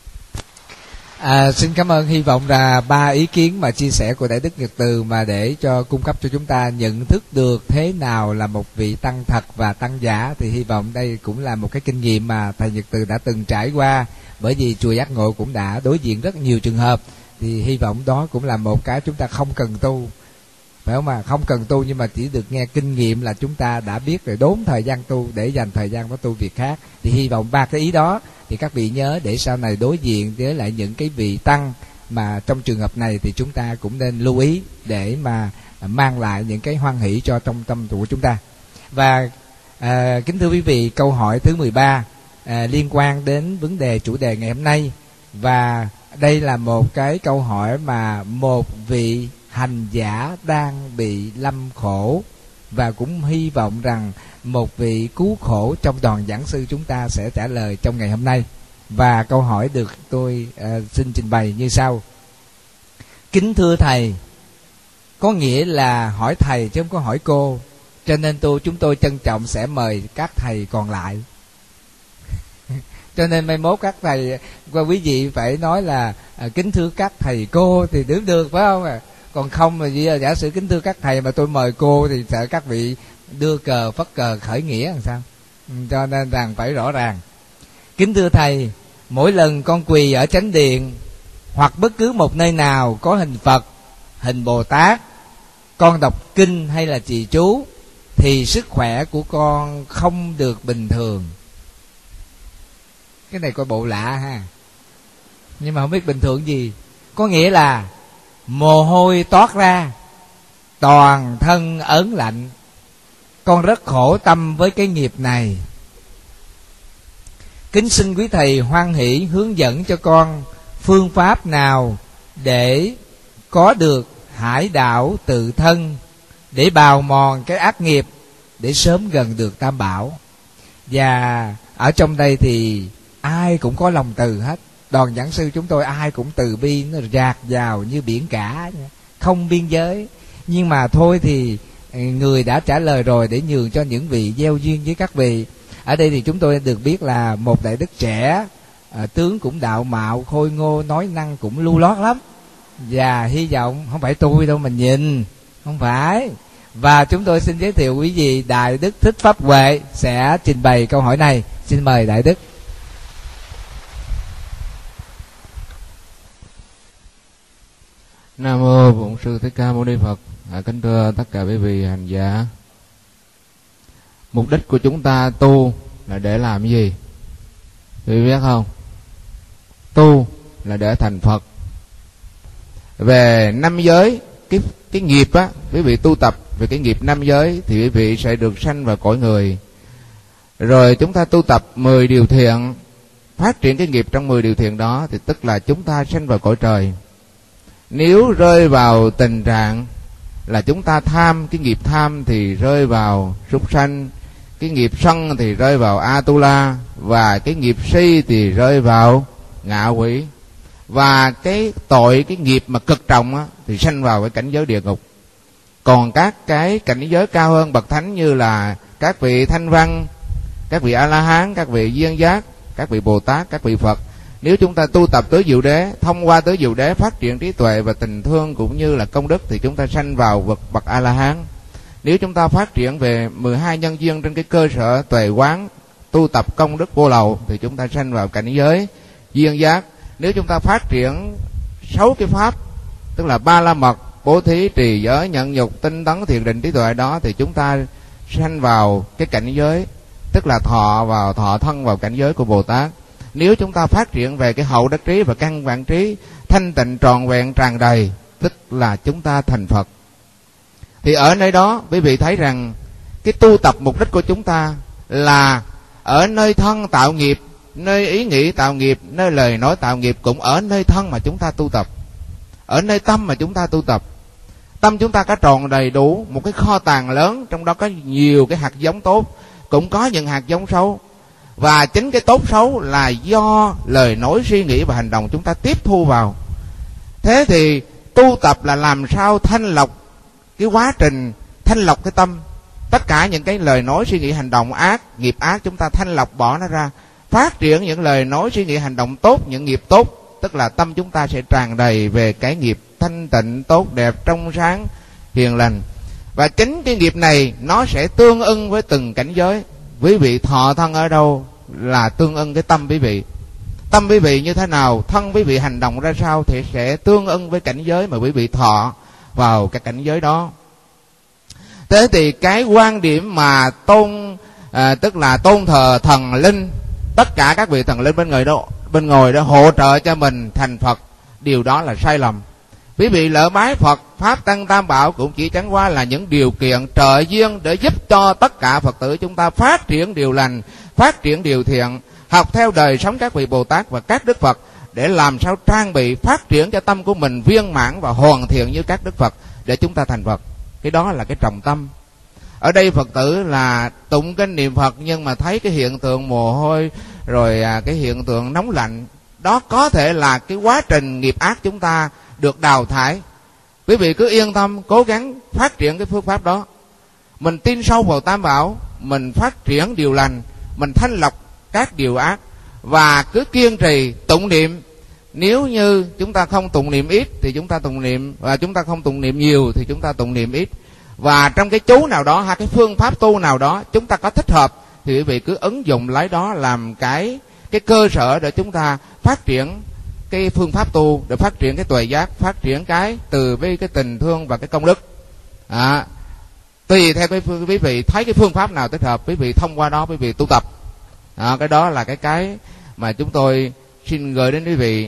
[SPEAKER 1] À, xin cảm ơn. Hy vọng là ba ý kiến mà chia sẻ của Đại Đức Nhật Từ mà để cho cung cấp cho chúng ta nhận thức được thế nào là một vị tăng thật và tăng giả, thì hy vọng đây cũng là một cái kinh nghiệm mà thầy Nhật Từ đã từng trải qua, bởi vì chùa Giác Ngộ cũng đã đối diện rất nhiều trường hợp. Thì hy vọng đó cũng là một cái chúng ta không cần tu, phải không, mà không cần tu nhưng mà chỉ được nghe kinh nghiệm là chúng ta đã biết rồi, đốn thời gian tu để dành thời gian đó tu việc khác. Thì hy vọng ba cái ý đó thì các vị nhớ để sau này đối diện với lại những cái vị tăng mà trong trường hợp này thì chúng ta cũng nên lưu ý để mà mang lại những cái hoan hỷ cho trong tâm của chúng ta. Và à, kính thưa quý vị, câu hỏi thứ mười ba à, liên quan đến vấn đề chủ đề ngày hôm nay, và đây là một cái câu hỏi mà một vị hành giả đang bị lâm khổ, và cũng hy vọng rằng một vị cứu khổ trong đoàn giảng sư chúng ta sẽ trả lời trong ngày hôm nay. Và câu hỏi được tôi à, xin trình bày như sau. Kính thưa thầy, có nghĩa là hỏi thầy chứ không có hỏi cô, cho nên tôi chúng tôi trân trọng sẽ mời các thầy còn lại. Cho nên mai mốt các thầy qua quý vị phải nói là à, kính thưa các thầy cô thì được được phải không ạ? Còn không mà giả sử kính thưa các thầy mà tôi mời cô thì sợ các vị đưa cờ phất cờ khởi nghĩa làm sao. Cho nên rằng phải rõ ràng. Kính thưa thầy, mỗi lần con quỳ ở chánh điện hoặc bất cứ một nơi nào có hình Phật, hình Bồ Tát, con đọc kinh hay là trì chú thì sức khỏe của con không được bình thường. Cái này coi bộ lạ ha, nhưng mà không biết bình thường gì. Có nghĩa là mồ hôi toát ra, toàn thân ớn lạnh. Con rất khổ tâm với cái nghiệp này. Kính xin quý thầy hoan hỷ hướng dẫn cho con phương pháp nào để có được hải đảo tự thân, để bào mòn cái ác nghiệp, để sớm gần được Tam Bảo. Và ở trong đây thì ai cũng có lòng từ hết. Đoàn giảng sư chúng tôi ai cũng từ bi, nó rạc vào như biển cả, không biên giới. Nhưng mà thôi thì người đã trả lời rồi, để nhường cho những vị gieo duyên với các vị. Ở đây thì chúng tôi được biết là một đại đức trẻ, à, tướng cũng đạo mạo, khôi ngô, nói năng cũng lưu loát lắm. Và hy vọng, không phải tôi đâu mà nhìn, không phải. Và chúng tôi xin giới thiệu quý vị Đại Đức Thích Pháp Huệ sẽ trình bày câu hỏi này. Xin mời Đại Đức.
[SPEAKER 5] Nam mô Bổn Sư Thích Ca Mâu Ni Phật. À, kính thưa tất cả quý vị hành giả, mục đích của chúng ta tu là để làm cái gì? Quý vị biết không? Tu là để thành Phật. Về năm giới, cái cái nghiệp á, quý vị tu tập về cái nghiệp năm giới thì quý vị sẽ được sanh vào cõi người. Rồi chúng ta tu tập mười điều thiện, phát triển cái nghiệp trong mười điều thiện đó thì tức là chúng ta sanh vào cõi trời. Nếu rơi vào tình trạng là chúng ta tham, cái nghiệp tham thì rơi vào súc sanh, cái nghiệp sân thì rơi vào Atula, và cái nghiệp si thì rơi vào ngạ quỷ. Và cái tội, cái nghiệp mà cực trọng á, thì sanh vào cái cảnh giới địa ngục. Còn các cái cảnh giới cao hơn bậc thánh như là các vị thanh văn, các vị A-la-hán, các vị duyên giác, các vị Bồ Tát, các vị Phật, nếu chúng ta tu tập tứ diệu đế, thông qua tứ diệu đế phát triển trí tuệ và tình thương cũng như là công đức thì chúng ta sanh vào bậc bậc A-la-hán. Nếu chúng ta phát triển về mười hai nhân duyên trên cái cơ sở tuệ quán, tu tập công đức vô lậu thì chúng ta sanh vào cảnh giới duyên giác. Nếu chúng ta phát triển sáu cái pháp, tức là ba la mật, bố thí, trì giới, nhận nhục, tinh tấn, thiền định, trí tuệ đó thì chúng ta sanh vào cái cảnh giới, tức là thọ vào thọ thân vào cảnh giới của Bồ Tát. Nếu chúng ta phát triển về cái hậu đắc trí và căn bản trí thanh tịnh tròn vẹn tràn đầy, tức là chúng ta thành Phật. Thì ở nơi đó quý vị thấy rằng cái tu tập mục đích của chúng ta là ở nơi thân tạo nghiệp, nơi ý nghĩ tạo nghiệp, nơi lời nói tạo nghiệp, cũng ở nơi thân mà chúng ta tu tập, ở nơi tâm mà chúng ta tu tập. Tâm chúng ta có tròn đầy đủ một cái kho tàng lớn, trong đó có nhiều cái hạt giống tốt, cũng có những hạt giống xấu. Và chính cái tốt xấu là do lời nói, suy nghĩ và hành động chúng ta tiếp thu vào. Thế thì tu tập là làm sao thanh lọc cái quá trình, thanh lọc cái tâm. Tất cả những cái lời nói, suy nghĩ, hành động ác, nghiệp ác chúng ta thanh lọc bỏ nó ra, phát triển những lời nói, suy nghĩ, hành động tốt, những nghiệp tốt. Tức là tâm chúng ta sẽ tràn đầy về cái nghiệp thanh tịnh, tốt đẹp, trong sáng, hiền lành. Và chính cái nghiệp này nó sẽ tương ưng với từng cảnh giới. Quý vị thọ thân ở đâu là tương ưng cái tâm quý vị. Tâm quý vị như thế nào, thân quý vị hành động ra sao thì sẽ tương ưng với cảnh giới mà quý vị thọ vào cái cảnh giới đó. Thế thì cái quan điểm mà tôn à, tức là tôn thờ thần linh, tất cả các vị thần linh bên người đó, bên ngồi đó hỗ trợ cho mình thành Phật điều đó là sai lầm. Quý vị lỡ bái Phật, Pháp, Tăng, Tam Bảo cũng chỉ chẳng qua là những điều kiện trợ duyên để giúp cho tất cả Phật tử chúng ta phát triển điều lành, phát triển điều thiện, học theo đời sống các vị Bồ Tát và các Đức Phật, để làm sao trang bị phát triển cho tâm của mình viên mãn và hoàn thiện như các Đức Phật, để chúng ta thành Phật. Cái đó là cái trọng tâm. Ở đây Phật tử là tụng kinh niệm Phật, nhưng mà thấy cái hiện tượng mồ hôi, rồi cái hiện tượng nóng lạnh, đó có thể là cái quá trình nghiệp ác chúng ta được đào thải. Quý vị cứ yên tâm, cố gắng phát triển cái phương pháp đó. Mình tin sâu vào Tam Bảo, mình phát triển điều lành, mình thanh lọc các điều ác, và cứ kiên trì tụng niệm. Nếu như chúng ta không tụng niệm ít thì chúng ta tụng niệm, và chúng ta không tụng niệm nhiều thì chúng ta tụng niệm ít. Và trong cái chú nào đó hay cái phương pháp tu nào đó chúng ta có thích hợp thì quý vị cứ ứng dụng lấy đó làm cái cái cơ sở để chúng ta phát triển cái phương pháp tu, để phát triển cái tuệ giác, phát triển cái từ bi, cái tình thương và cái công đức. À, tùy theo cái quý vị thấy cái phương pháp nào thích hợp, quý vị thông qua đó quý vị tu tập. À, cái đó là cái cái mà chúng tôi xin gửi đến quý vị.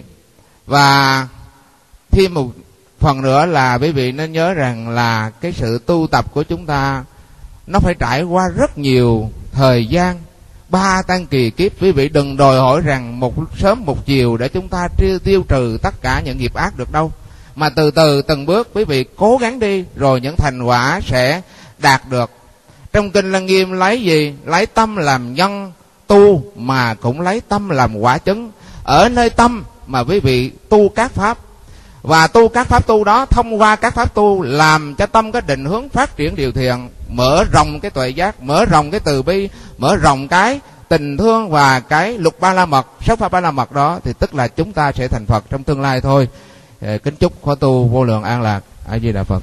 [SPEAKER 5] Và thêm một phần nữa là quý vị nên nhớ rằng là cái sự tu tập của chúng ta nó phải trải qua rất nhiều thời gian, ba tăng kỳ kiếp. Quý vị đừng đòi hỏi rằng một sớm một chiều để chúng ta tiêu, tiêu trừ tất cả những nghiệp ác được đâu. Mà từ từ từng bước quý vị cố gắng đi, rồi những thành quả sẽ đạt được. Trong Kinh Lăng Nghiêm lấy gì? Lấy tâm làm nhân tu, mà cũng lấy tâm làm quả chứng. Ở nơi tâm mà quý vị tu các pháp, và tu các pháp tu đó, thông qua các pháp tu làm cho tâm có định hướng phát triển điều thiện, mở rộng cái tuệ giác, mở rộng cái từ bi, mở rộng cái tình thương và cái lục ba la mật, sáu pháp ba la mật đó, thì tức là chúng ta sẽ thành Phật trong tương lai thôi. Kính chúc khóa tu vô lượng an lạc. A Di Đà Phật.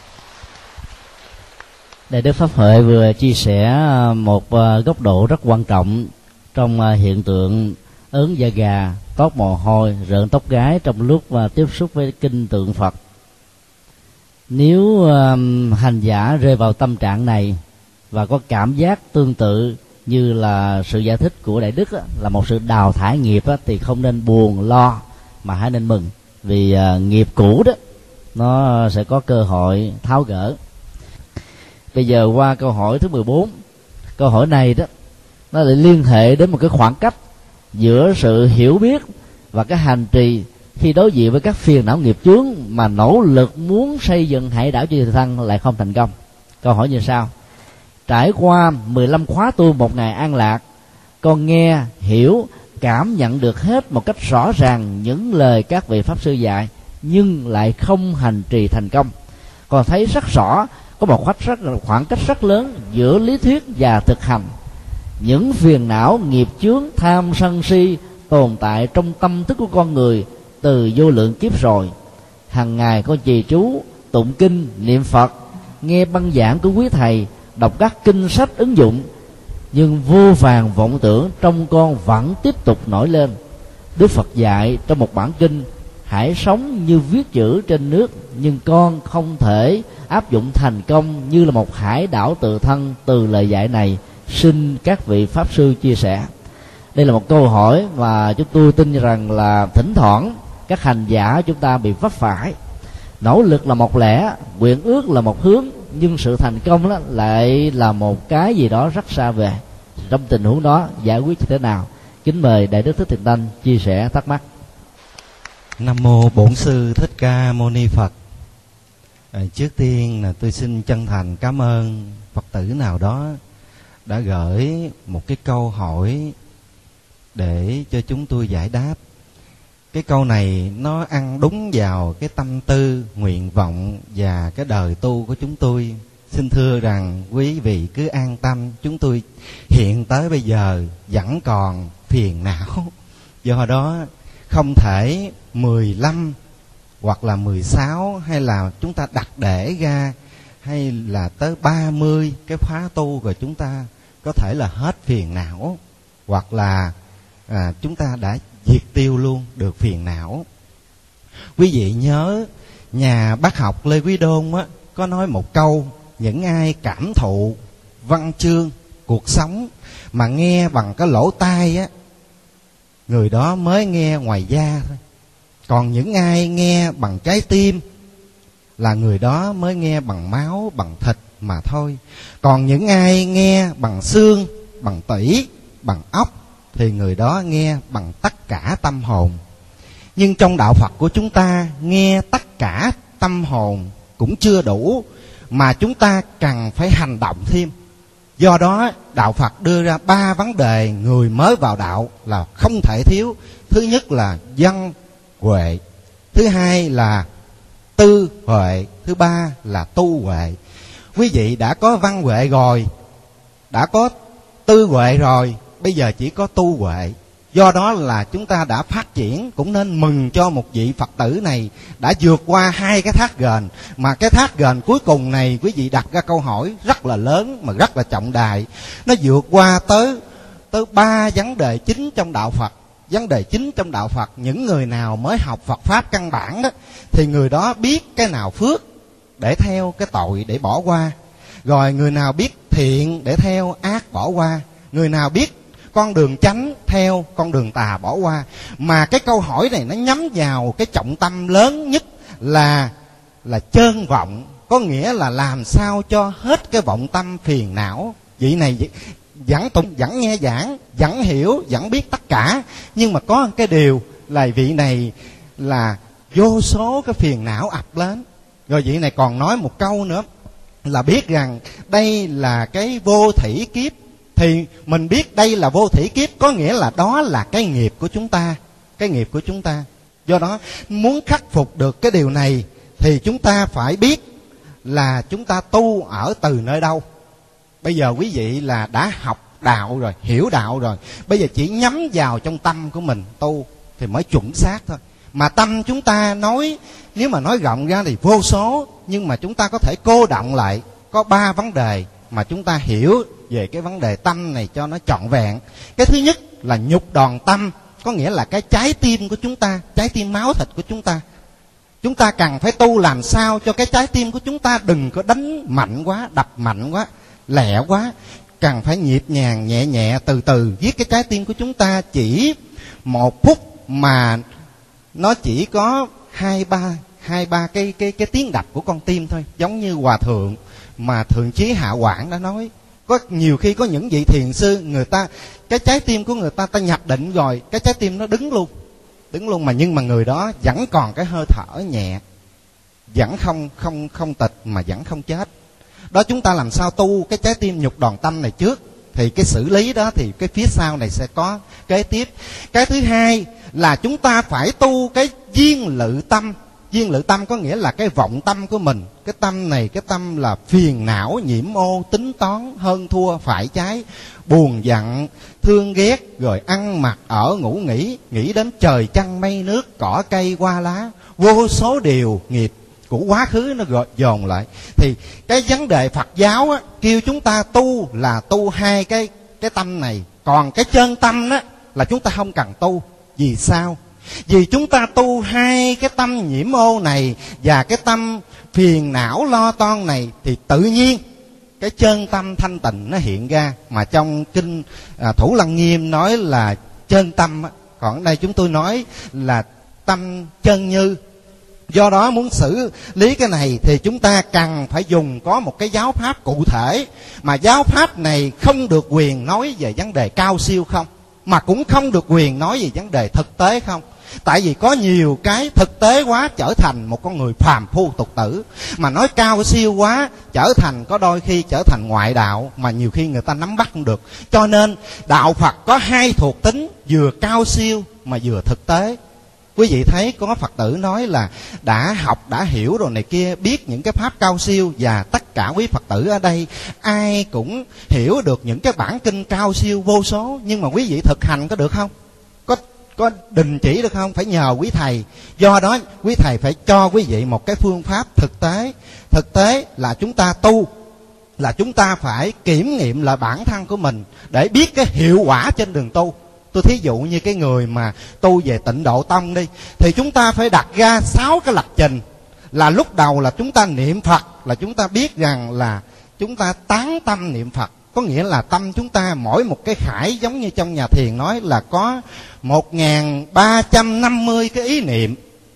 [SPEAKER 3] Đại đức Pháp Huệ vừa chia sẻ một góc độ rất quan trọng trong hiện tượng ớn da gà, toát mồ hôi, rợn tóc gái trong lúc tiếp xúc với kinh tượng Phật. Nếu hành giả rơi vào tâm trạng này và có cảm giác tương tự như là sự giải thích của Đại đức là một sự đào thải nghiệp, thì không nên buồn lo mà hãy nên mừng, vì nghiệp cũ đó nó sẽ có cơ hội tháo gỡ. Bây giờ qua câu hỏi thứ mười bốn. Câu hỏi này đó nó lại liên hệ đến một cái khoảng cách giữa sự hiểu biết và cái hành trì khi đối diện với các phiền não nghiệp chướng mà nỗ lực muốn xây dựng hải đảo cho tự thân lại không thành công. Câu hỏi như sau: trải qua mười lăm khóa tu một ngày an lạc, con nghe, hiểu, cảm nhận được hết một cách rõ ràng những lời các vị Pháp sư dạy, nhưng lại không hành trì thành công. Còn thấy rất rõ có một khoảng, rất, khoảng cách rất lớn giữa lý thuyết và thực hành. Những phiền não, nghiệp chướng, tham sân si tồn tại trong tâm thức của con người từ vô lượng kiếp rồi. Hằng ngày con trì chú, tụng kinh, niệm Phật, nghe băng giảng của quý thầy, đọc các kinh sách ứng dụng, nhưng vô vàn vọng tưởng trong con vẫn tiếp tục nổi lên. Đức Phật dạy trong một bản kinh: hãy sống như viết chữ trên nước, nhưng con không thể áp dụng thành công như là một hải đảo tự thân từ lời dạy này. Xin các vị Pháp sư chia sẻ. Đây là một câu hỏi mà chúng tôi tin rằng là thỉnh thoảng các hành giả chúng ta bị vấp phải. Nỗ lực là một lẽ, nguyện ước là một hướng, nhưng sự thành công đó lại là một cái gì đó rất xa về. Trong tình huống đó giải quyết như thế nào? Kính mời Đại đức Thích Thiện Tông chia sẻ thắc mắc.
[SPEAKER 6] Nam mô Bổn Sư Thích Ca Mâu Ni Phật. À, trước tiên là tôi xin chân thành cảm ơn Phật tử nào đó đã gửi một cái câu hỏi để cho chúng tôi giải đáp. Cái câu này nó ăn đúng vào cái tâm tư, nguyện vọng và cái đời tu của chúng tôi. Xin thưa rằng quý vị cứ an tâm, chúng tôi hiện tới bây giờ vẫn còn phiền não. Do đó không thể mười lăm hoặc là mười sáu hay là chúng ta đặt để ra, hay là tới ba mươi cái khóa tu rồi chúng ta có thể là hết phiền não, hoặc là à, chúng ta đã diệt tiêu luôn được phiền não. Quý vị nhớ nhà bác học Lê Quý Đôn á, có nói một câu: những ai cảm thụ văn chương cuộc sống mà nghe bằng cái lỗ tai á, người đó mới nghe ngoài da thôi. Còn những ai nghe bằng trái tim là người đó mới nghe bằng máu, bằng thịt mà thôi. Còn những ai nghe bằng xương, bằng tủy, bằng óc thì người đó nghe bằng tất cả tâm hồn. Nhưng trong đạo Phật của chúng ta, nghe tất cả tâm hồn cũng chưa đủ, mà chúng ta cần phải hành động thêm. Do đó đạo Phật đưa ra ba vấn đề người mới vào đạo là không thể thiếu. Thứ nhất là văn huệ, thứ hai là tư huệ, thứ ba là tu huệ. Quý vị đã có văn huệ rồi, đã có tư huệ rồi, bây giờ chỉ có tu huệ. Do đó là chúng ta đã phát triển, cũng nên mừng cho một vị Phật tử này đã vượt qua hai cái thác gền. Mà cái thác gền cuối cùng này quý vị đặt ra câu hỏi rất là lớn mà rất là trọng đại. Nó vượt qua tới tới ba vấn đề chính trong đạo Phật. Vấn đề chính trong đạo Phật, những người nào mới học Phật Pháp căn bản đó, thì người đó biết cái nào phước để theo, cái tội để bỏ qua. Rồi người nào biết thiện để theo, ác bỏ qua. Người nào biết con đường chánh theo, con đường tà bỏ qua. Mà cái câu hỏi này nó nhắm vào cái trọng tâm lớn nhất là là chơn vọng, có nghĩa là làm sao cho hết cái vọng tâm phiền não. Vị này vẫn tụng, vẫn nghe giảng, vẫn hiểu, vẫn biết tất cả, nhưng mà có cái điều là vị này là vô số cái phiền não ập lên. Rồi vị này còn nói một câu nữa là biết rằng đây là cái vô thỉ kiếp. Thì mình biết đây là vô thỉ kiếp, có nghĩa là đó là cái nghiệp của chúng ta, cái nghiệp của chúng ta. Do đó muốn khắc phục được cái điều này thì chúng ta phải biết là chúng ta tu ở từ nơi đâu. Bây giờ quý vị là đã học đạo rồi, hiểu đạo rồi, bây giờ chỉ nhắm vào trong tâm của mình tu thì mới chuẩn xác thôi. Mà tâm chúng ta nói, nếu mà nói rộng ra thì vô số, nhưng mà chúng ta có thể cô đọng lại có ba vấn đề mà chúng ta hiểu về cái vấn đề tâm này cho nó trọn vẹn. Cái thứ nhất là nhục đòn tâm, có nghĩa là cái trái tim của chúng ta, trái tim máu thịt của chúng ta. Chúng ta cần phải tu làm sao cho cái trái tim của chúng ta đừng có đánh mạnh quá, đập mạnh quá, lẹ quá. Cần phải nhịp nhàng, nhẹ nhẹ, từ từ giết cái trái tim của chúng ta. Chỉ một phút mà nó chỉ có hai ba hai ba cái cái cái tiếng đập của con tim thôi. Giống như hòa thượng mà Thượng Chí Hạ Quảng đã nói, có nhiều khi có những vị thiền sư, người ta cái trái tim của người ta ta nhập định rồi, cái trái tim nó đứng luôn, đứng luôn mà nhưng mà người đó vẫn còn cái hơi thở nhẹ, vẫn không không không tịch mà vẫn không chết. Đó, chúng ta làm sao tu cái trái tim nhục đòn tâm này trước, thì cái xử lý đó thì cái phía sau này sẽ có kế tiếp. Cái thứ hai là chúng ta phải tu cái duyên lự tâm. Duyên lự tâm có nghĩa là cái vọng tâm của mình. Cái tâm này, cái tâm là phiền não, nhiễm ô, tính toán, hơn thua, phải trái, buồn giận, thương ghét, rồi ăn mặc, ở, ngủ nghỉ, nghĩ đến trời trăng mây nước, cỏ cây hoa lá, vô số điều nghiệp của quá khứ nó dồn lại. Thì cái vấn đề Phật giáo á, kêu chúng ta tu là tu hai cái cái tâm này, còn cái chân tâm á là chúng ta không cần tu. Vì sao? Vì chúng ta tu hai cái tâm nhiễm ô này và cái tâm phiền não lo toan này thì tự nhiên cái chân tâm thanh tịnh nó hiện ra. Mà trong kinh à, Thủ Lăng Nghiêm nói là chân tâm, còn ở đây chúng tôi nói là tâm chân như. Do đó muốn xử lý cái này thì chúng ta cần phải dùng có một cái giáo pháp cụ thể. Mà giáo pháp này không được quyền nói về vấn đề cao siêu không, mà cũng không được quyền nói về vấn đề thực tế không. Tại vì có nhiều cái thực tế quá trở thành một con người phàm phu tục tử, mà nói cao siêu quá trở thành có đôi khi trở thành ngoại đạo, mà nhiều khi người ta nắm bắt không được. Cho nên đạo Phật có hai thuộc tính, vừa cao siêu mà vừa thực tế. Quý vị thấy có Phật tử nói là đã học, đã hiểu rồi này kia, biết những cái pháp cao siêu, và tất cả quý Phật tử ở đây ai cũng hiểu được những cái bản kinh cao siêu vô số, nhưng mà quý vị thực hành có được không? Có có đình chỉ được không? Phải nhờ quý thầy. Do đó quý thầy phải cho quý vị một cái phương pháp thực tế. Thực tế là chúng ta tu là chúng ta phải kiểm nghiệm lại bản thân của mình để biết cái hiệu quả trên đường tu. Tôi thí dụ như cái người mà tu về Tịnh Độ Tông đi, thì chúng ta phải đặt ra sáu cái lập trình. Là lúc đầu là chúng ta niệm Phật, là chúng ta biết rằng là chúng ta tán tâm niệm Phật. Có nghĩa là tâm chúng ta mỗi một cái khải, giống như trong nhà thiền nói là có một nghìn ba trăm năm mươi cái ý niệm.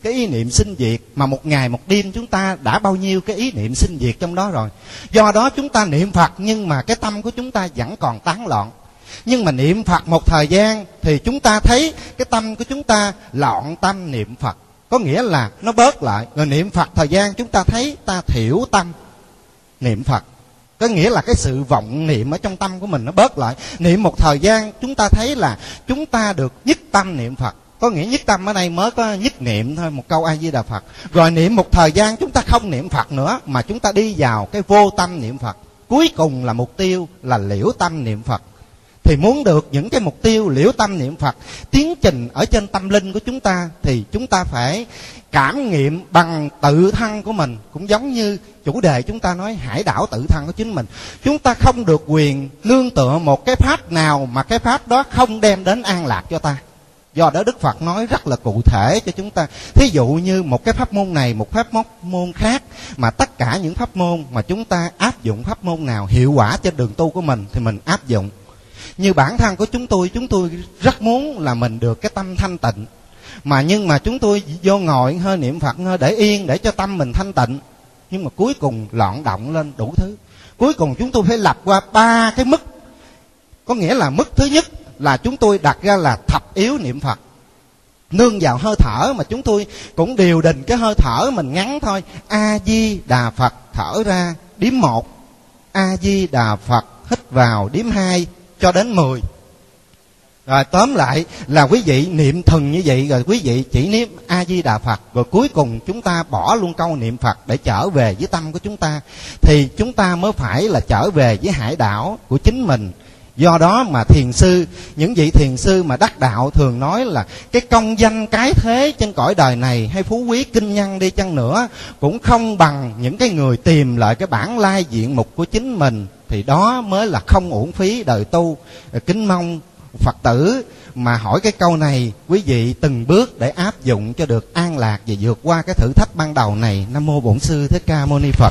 [SPEAKER 6] cái ý niệm sinh diệt, mà một ngày một đêm chúng ta đã bao nhiêu cái ý niệm sinh diệt trong đó rồi. Do đó chúng ta niệm Phật nhưng mà cái tâm của chúng ta vẫn còn tán loạn. Nhưng mà niệm Phật một thời gian thì chúng ta thấy cái tâm của chúng ta loạn tâm niệm Phật, có nghĩa là nó bớt lại. Rồi niệm Phật thời gian chúng ta thấy ta thiểu tâm niệm Phật, có nghĩa là cái sự vọng niệm ở trong tâm của mình nó bớt lại. Niệm một thời gian chúng ta thấy là chúng ta được nhất tâm niệm Phật, có nghĩa nhất tâm ở đây mới có nhất niệm thôi, một câu A Di Đà Phật. Rồi niệm một thời gian chúng ta không niệm Phật nữa, mà chúng ta đi vào cái vô tâm niệm Phật. Cuối cùng là mục tiêu là liễu tâm niệm Phật. Thì muốn được những cái mục tiêu liễu tâm niệm Phật tiến trình ở trên tâm linh của chúng ta, thì chúng ta phải cảm nghiệm bằng tự thân của mình. Cũng giống như chủ đề chúng ta nói hải đảo tự thân của chính mình. Chúng ta không được quyền nương tựa một cái pháp nào mà cái pháp đó không đem đến an lạc cho ta. Do đó Đức Phật nói rất là cụ thể cho chúng ta. Thí dụ như một cái pháp môn này, một pháp môn khác, mà tất cả những pháp môn mà chúng ta áp dụng pháp môn nào hiệu quả trên đường tu của mình thì mình áp dụng. Như bản thân của chúng tôi, chúng tôi rất muốn là mình được cái tâm thanh tịnh. Mà nhưng mà chúng tôi vô ngồi hơi niệm Phật, hơi để yên để cho tâm mình thanh tịnh. Nhưng mà cuối cùng loạn động lên đủ thứ. Cuối cùng chúng tôi phải lập qua ba cái mức. Có nghĩa là mức thứ nhất là chúng tôi đặt ra là thập yếu niệm Phật, nương vào hơi thở, mà chúng tôi cũng điều đình cái hơi thở mình ngắn thôi. A Di Đà Phật thở ra đếm một, A Di Đà Phật hít vào đếm hai, cho đến mười. Rồi tóm lại là quý vị niệm thần như vậy, rồi quý vị chỉ niệm A Di Đà Phật, rồi cuối cùng chúng ta bỏ luôn câu niệm Phật để trở về với tâm của chúng ta, thì chúng ta mới phải là trở về với hải đảo của chính mình. Do đó mà thiền sư, những vị thiền sư mà đắc đạo thường nói là cái công danh cái thế trên cõi đời này hay phú quý kinh nhân đi chăng nữa cũng không bằng những cái người tìm lại cái bản lai diện mục của chính mình. Thì đó mới là không uổng phí đời tu. Kính mong Phật tử mà hỏi cái câu này, quý vị từng bước để áp dụng cho được an lạc và vượt qua cái thử thách ban đầu này. Nam mô Bổn Sư Thích Ca Mâu Ni Phật.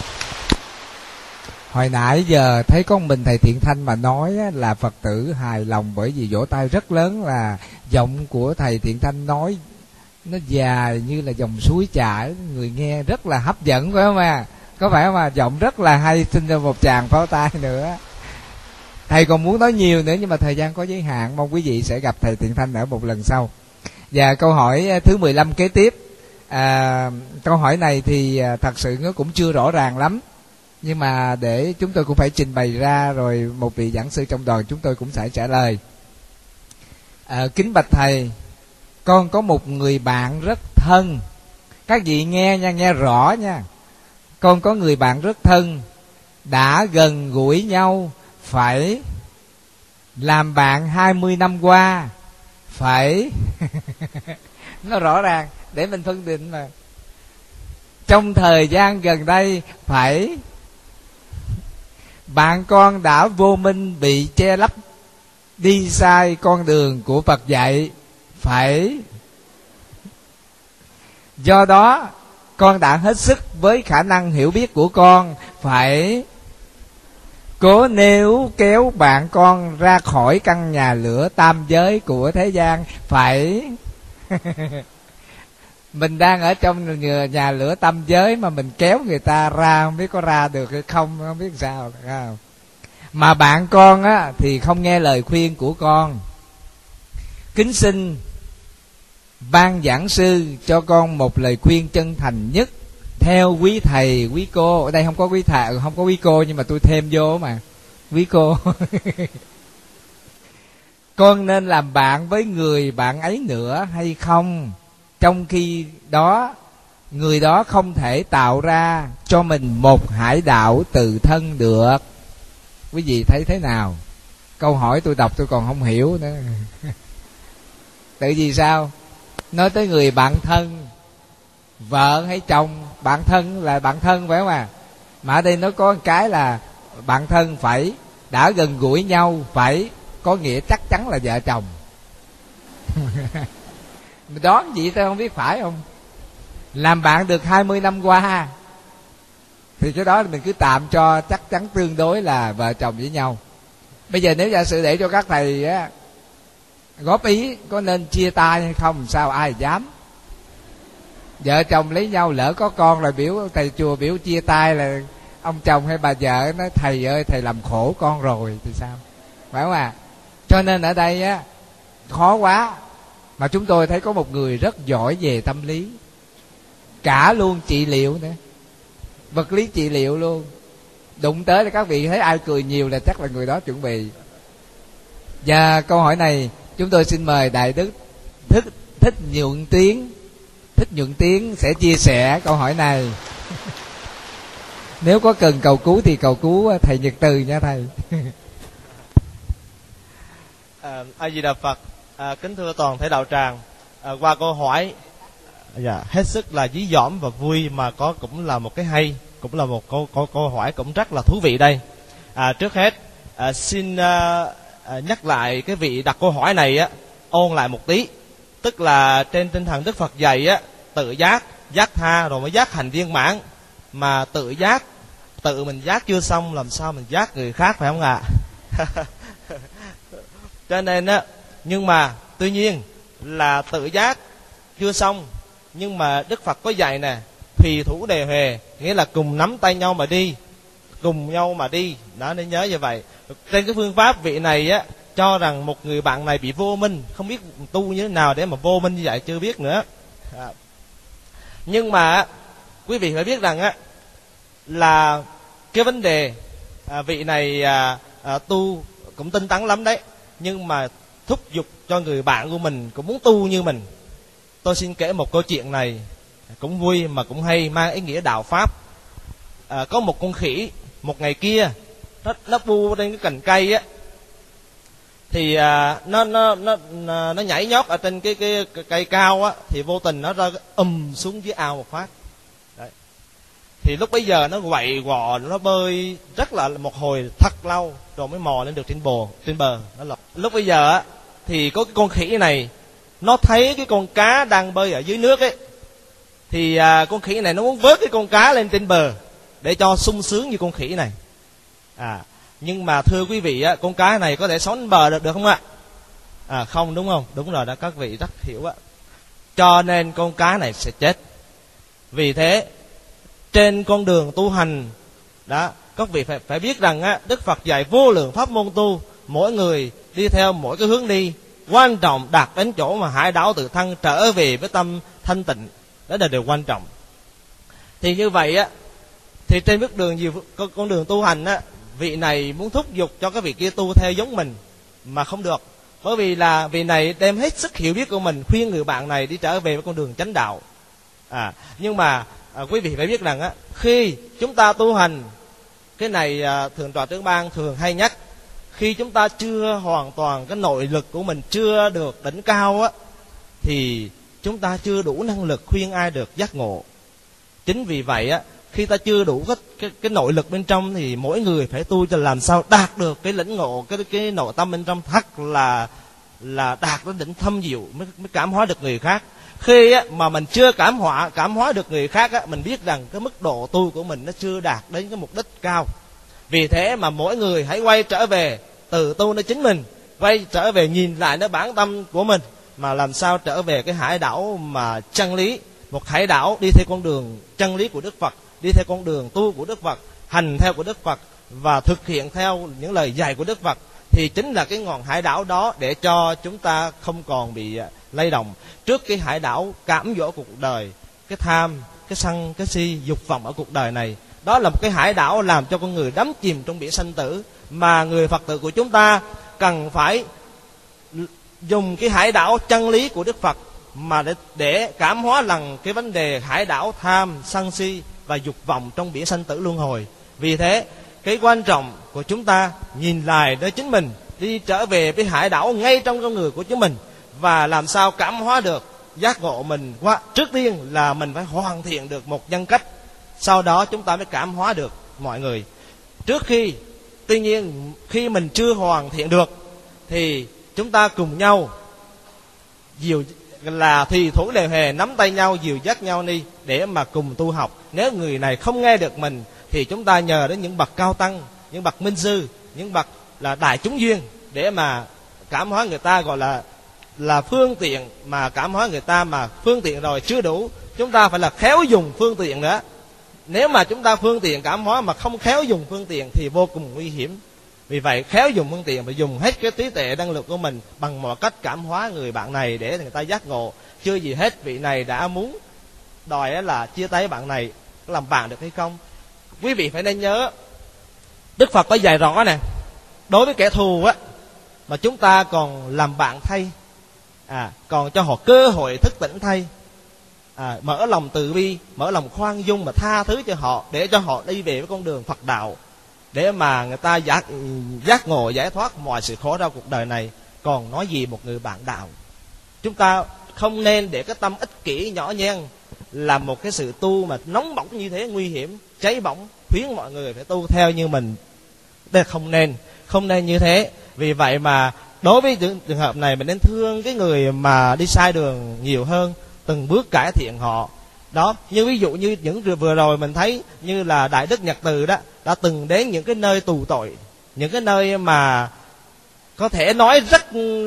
[SPEAKER 1] Hồi nãy giờ thấy con mình thầy Thiện Thanh mà nói là Phật tử hài lòng, bởi vì vỗ tay rất lớn, là giọng của thầy Thiện Thanh nói nó dài như là dòng suối chảy, người nghe rất là hấp dẫn, phải không à? Có phải không à? Giọng rất là hay, xin cho một tràng pháo tay nữa. Thầy còn muốn nói nhiều nữa nhưng mà thời gian có giới hạn, mong quý vị sẽ gặp thầy Thiện Thanh ở một lần sau. Và câu hỏi thứ mười lăm kế tiếp, à, câu hỏi này thì thật sự nó cũng chưa rõ ràng lắm, nhưng mà để chúng tôi cũng phải trình bày ra, rồi một vị giảng sư trong đoàn chúng tôi cũng sẽ trả lời. À, kính bạch thầy, con có một người bạn rất thân. Các vị nghe nha, nghe rõ nha. Con có người bạn rất thân, đã gần gũi nhau, phải làm bạn hai mươi năm qua, phải nó rõ ràng để mình phân định mà. Trong thời gian gần đây phải bạn con đã vô minh bị che lấp, đi sai con đường của Phật dạy, phải do đó con đã hết sức với khả năng hiểu biết của con, phải cố níu kéo bạn con ra khỏi căn nhà lửa tam giới của thế gian, phải mình đang ở trong nhà lửa tam giới mà mình kéo người ta ra không biết có ra được hay không, không biết sao. Không? Mà bạn con á thì không nghe lời khuyên của con. Kính xin ban giảng sư cho con một lời khuyên chân thành nhất theo quý thầy quý cô. Ở đây không có quý thầy, không có quý cô, nhưng mà tôi thêm vô mà quý cô. Con nên làm bạn với người bạn ấy nữa hay không, trong khi đó người đó không thể tạo ra cho mình một hải đảo tự thân được? Quý vị thấy thế nào? Câu hỏi tôi đọc tôi còn không hiểu nữa. Tại vì sao? Nói tới người bạn thân, vợ hay chồng, bạn thân là bạn thân phải không à? Mà ở đây nó có một cái là bạn thân phải đã gần gũi nhau, phải có nghĩa chắc chắn là vợ chồng. Đoán gì tôi không biết phải không? Làm bạn được hai mươi năm qua thì cái đó mình cứ tạm cho chắc chắn tương đối là vợ chồng với nhau. Bây giờ nếu giả sử để cho các thầy á, góp ý có nên chia tay hay không, sao ai dám. Vợ chồng lấy nhau lỡ có con rồi biểu thầy chùa biểu chia tay là ông chồng hay bà vợ nói thầy ơi thầy làm khổ con rồi thì sao, phải không à? Cho nên ở đây á khó quá. Mà chúng tôi thấy có một người rất giỏi về tâm lý, cả luôn trị liệu nữa, vật lý trị liệu luôn. Đụng tới là các vị thấy ai cười nhiều là chắc là người đó chuẩn bị. Và câu hỏi này chúng tôi xin mời Đại Đức Thích Thích Nhuận Tiến Thích Nhuận Tiến sẽ chia sẻ câu hỏi này. Nếu có cần cầu cứu thì cầu cứu thầy Nhật Từ nha thầy.
[SPEAKER 7] À, A Di Đà Phật. À, kính thưa toàn thể đạo tràng, à, qua câu hỏi dạ, hết sức là dí dỏm và vui, mà có cũng là một cái hay, cũng là một câu câu câu hỏi cũng rất là thú vị đây. À, trước hết à, xin à, à, nhắc lại cái vị đặt câu hỏi này á, ôn lại một tí, tức là trên tinh thần Đức Phật dạy á, tự giác, giác tha rồi mới giác hành viên mãn, mà tự giác, tự mình giác chưa xong làm sao mình giác người khác, phải không ạ? Cho nên á, nhưng mà tuy nhiên là tự giác chưa xong, nhưng mà Đức Phật có dạy nè, thùy thủ đề huề, nghĩa là cùng nắm tay nhau mà đi, cùng nhau mà đi, đó nên nhớ như vậy. Trên cái phương pháp vị này á cho rằng một người bạn này bị vô minh, không biết tu như thế nào để mà vô minh như vậy chưa biết nữa. À. Nhưng mà quý vị phải biết rằng á là cái vấn đề à, vị này à, à, tu cũng tinh tấn lắm đấy, nhưng mà thúc giục cho người bạn của mình cũng muốn tu như mình. Tôi xin kể một câu chuyện này cũng vui mà cũng hay, mang ý nghĩa đạo pháp. À, có một con khỉ một ngày kia nó nó bu trên cái cành cây á, thì à, nó nó nó nó nhảy nhót ở trên cái cái, cái cây cao á, thì vô tình nó ra ầm xuống dưới ao một phát. Đấy. Thì lúc bấy giờ nó quậy quọ, nó bơi rất là một hồi thật lâu rồi mới mò lên được trên bờ trên bờ nó lọt. Lúc bây giờ á thì có cái con khỉ này nó thấy cái con cá đang bơi ở dưới nước ấy, thì à, con khỉ này nó muốn vớt cái con cá lên trên bờ để cho sung sướng như con khỉ này. À, nhưng mà thưa quý vị á, con cá này có thể sống bờ được được không ạ? À không, đúng không? Đúng rồi đó, các vị rất hiểu á. Cho nên con cá này sẽ chết. Vì thế trên con đường tu hành đó, các vị phải phải biết rằng á, Đức Phật dạy vô lượng pháp môn tu, mỗi người đi theo mỗi cái hướng đi, quan trọng đạt đến chỗ mà hải đảo tự thân, trở về với tâm thanh tịnh, đó là điều quan trọng. Thì như vậy á, thì trên bước đường nhiều con, con đường tu hành á, vị này muốn thúc giục cho cái vị kia tu theo giống mình mà không được, bởi vì là vị này đem hết sức hiểu biết của mình khuyên người bạn này đi trở về với con đường chánh đạo. À, nhưng mà à, quý vị phải biết rằng á, khi chúng ta tu hành, cái này à, Thượng tọa Trưởng Ban thường hay nhắc, khi chúng ta chưa hoàn toàn cái nội lực của mình chưa được đỉnh cao á, thì chúng ta chưa đủ năng lực khuyên ai được giác ngộ. Chính vì vậy á, khi ta chưa đủ cái, cái, cái nội lực bên trong thì mỗi người phải tu cho làm sao đạt được cái lĩnh ngộ, cái cái nội tâm bên trong thật là là đạt đến đỉnh thâm diệu mới, mới cảm hóa được người khác. Khi á, mà mình chưa cảm hóa cảm hóa được người khác á, mình biết rằng cái mức độ tu của mình nó chưa đạt đến cái mục đích cao. Vì thế mà mỗi người hãy quay trở về từ tu nơi chính mình, quay trở về nhìn lại nơi bản tâm của mình, mà làm sao trở về cái hải đảo mà chân lý, một hải đảo đi theo con đường chân lý của Đức Phật, đi theo con đường tu của Đức Phật, hành theo của Đức Phật và thực hiện theo những lời dạy của Đức Phật, thì chính là cái ngọn hải đảo đó để cho chúng ta không còn bị lay động trước cái hải đảo cám dỗ cuộc đời, cái tham, cái sân, cái si, dục vọng ở cuộc đời này. Đó là một cái hải đảo làm cho con người đắm chìm trong biển sanh tử, mà người Phật tử của chúng ta cần phải dùng cái hải đảo chân lý của Đức Phật mà để, để cảm hóa lần cái vấn đề hải đảo tham, sân si và dục vọng trong biển sanh tử luân hồi. Vì thế cái quan trọng của chúng ta nhìn lại đến chính mình, đi trở về với hải đảo ngay trong con người của chúng mình, và làm sao cảm hóa được giác ngộ mình. Qua trước tiên là mình phải hoàn thiện được một nhân cách, sau đó chúng ta mới cảm hóa được mọi người. Trước khi tuy nhiên khi mình chưa hoàn thiện được thì chúng ta cùng nhau dìu là thì thủ đề hề nắm tay nhau, dìu dắt nhau đi để mà cùng tu học. Nếu người này không nghe được mình thì chúng ta nhờ đến những bậc cao tăng, những bậc minh sư, những bậc là đại chúng duyên để mà cảm hóa người ta, gọi là là phương tiện mà cảm hóa người ta, mà phương tiện rồi chưa đủ, chúng ta phải là khéo dùng phương tiện nữa. Nếu mà chúng ta phương tiện cảm hóa mà không khéo dùng phương tiện thì vô cùng nguy hiểm. Vì vậy khéo dùng phương tiện phải dùng hết cái trí tuệ năng lực của mình bằng mọi cách cảm hóa người bạn này để người ta giác ngộ. Chưa gì hết, vị này đã muốn đòi là chia tay bạn này, làm bạn được hay không? Quý vị phải nên nhớ, Đức Phật có dạy rõ nè, đối với kẻ thù á mà chúng ta còn làm bạn thay, à, còn cho họ cơ hội thức tỉnh thay, à, mở lòng từ bi, mở lòng khoan dung mà tha thứ cho họ, để cho họ đi về với con đường Phật đạo, để mà người ta giác, giác ngộ giải thoát mọi sự khổ đau cuộc đời này. Còn nói gì một người bạn đạo. Chúng ta không nên để cái tâm ích kỷ nhỏ nhen là một cái sự tu mà nóng bỏng như thế, nguy hiểm, cháy bỏng, khuyến mọi người phải tu theo như mình. Đây không nên, không nên như thế. Vì vậy mà đối với trường hợp này mình nên thương cái người mà đi sai đường nhiều hơn, từng bước cải thiện họ. Đó, như ví dụ như những vừa rồi mình thấy như là Đại Đức Nhật Từ đó đã từng đến những cái nơi tù tội, những cái nơi mà có thể nói rất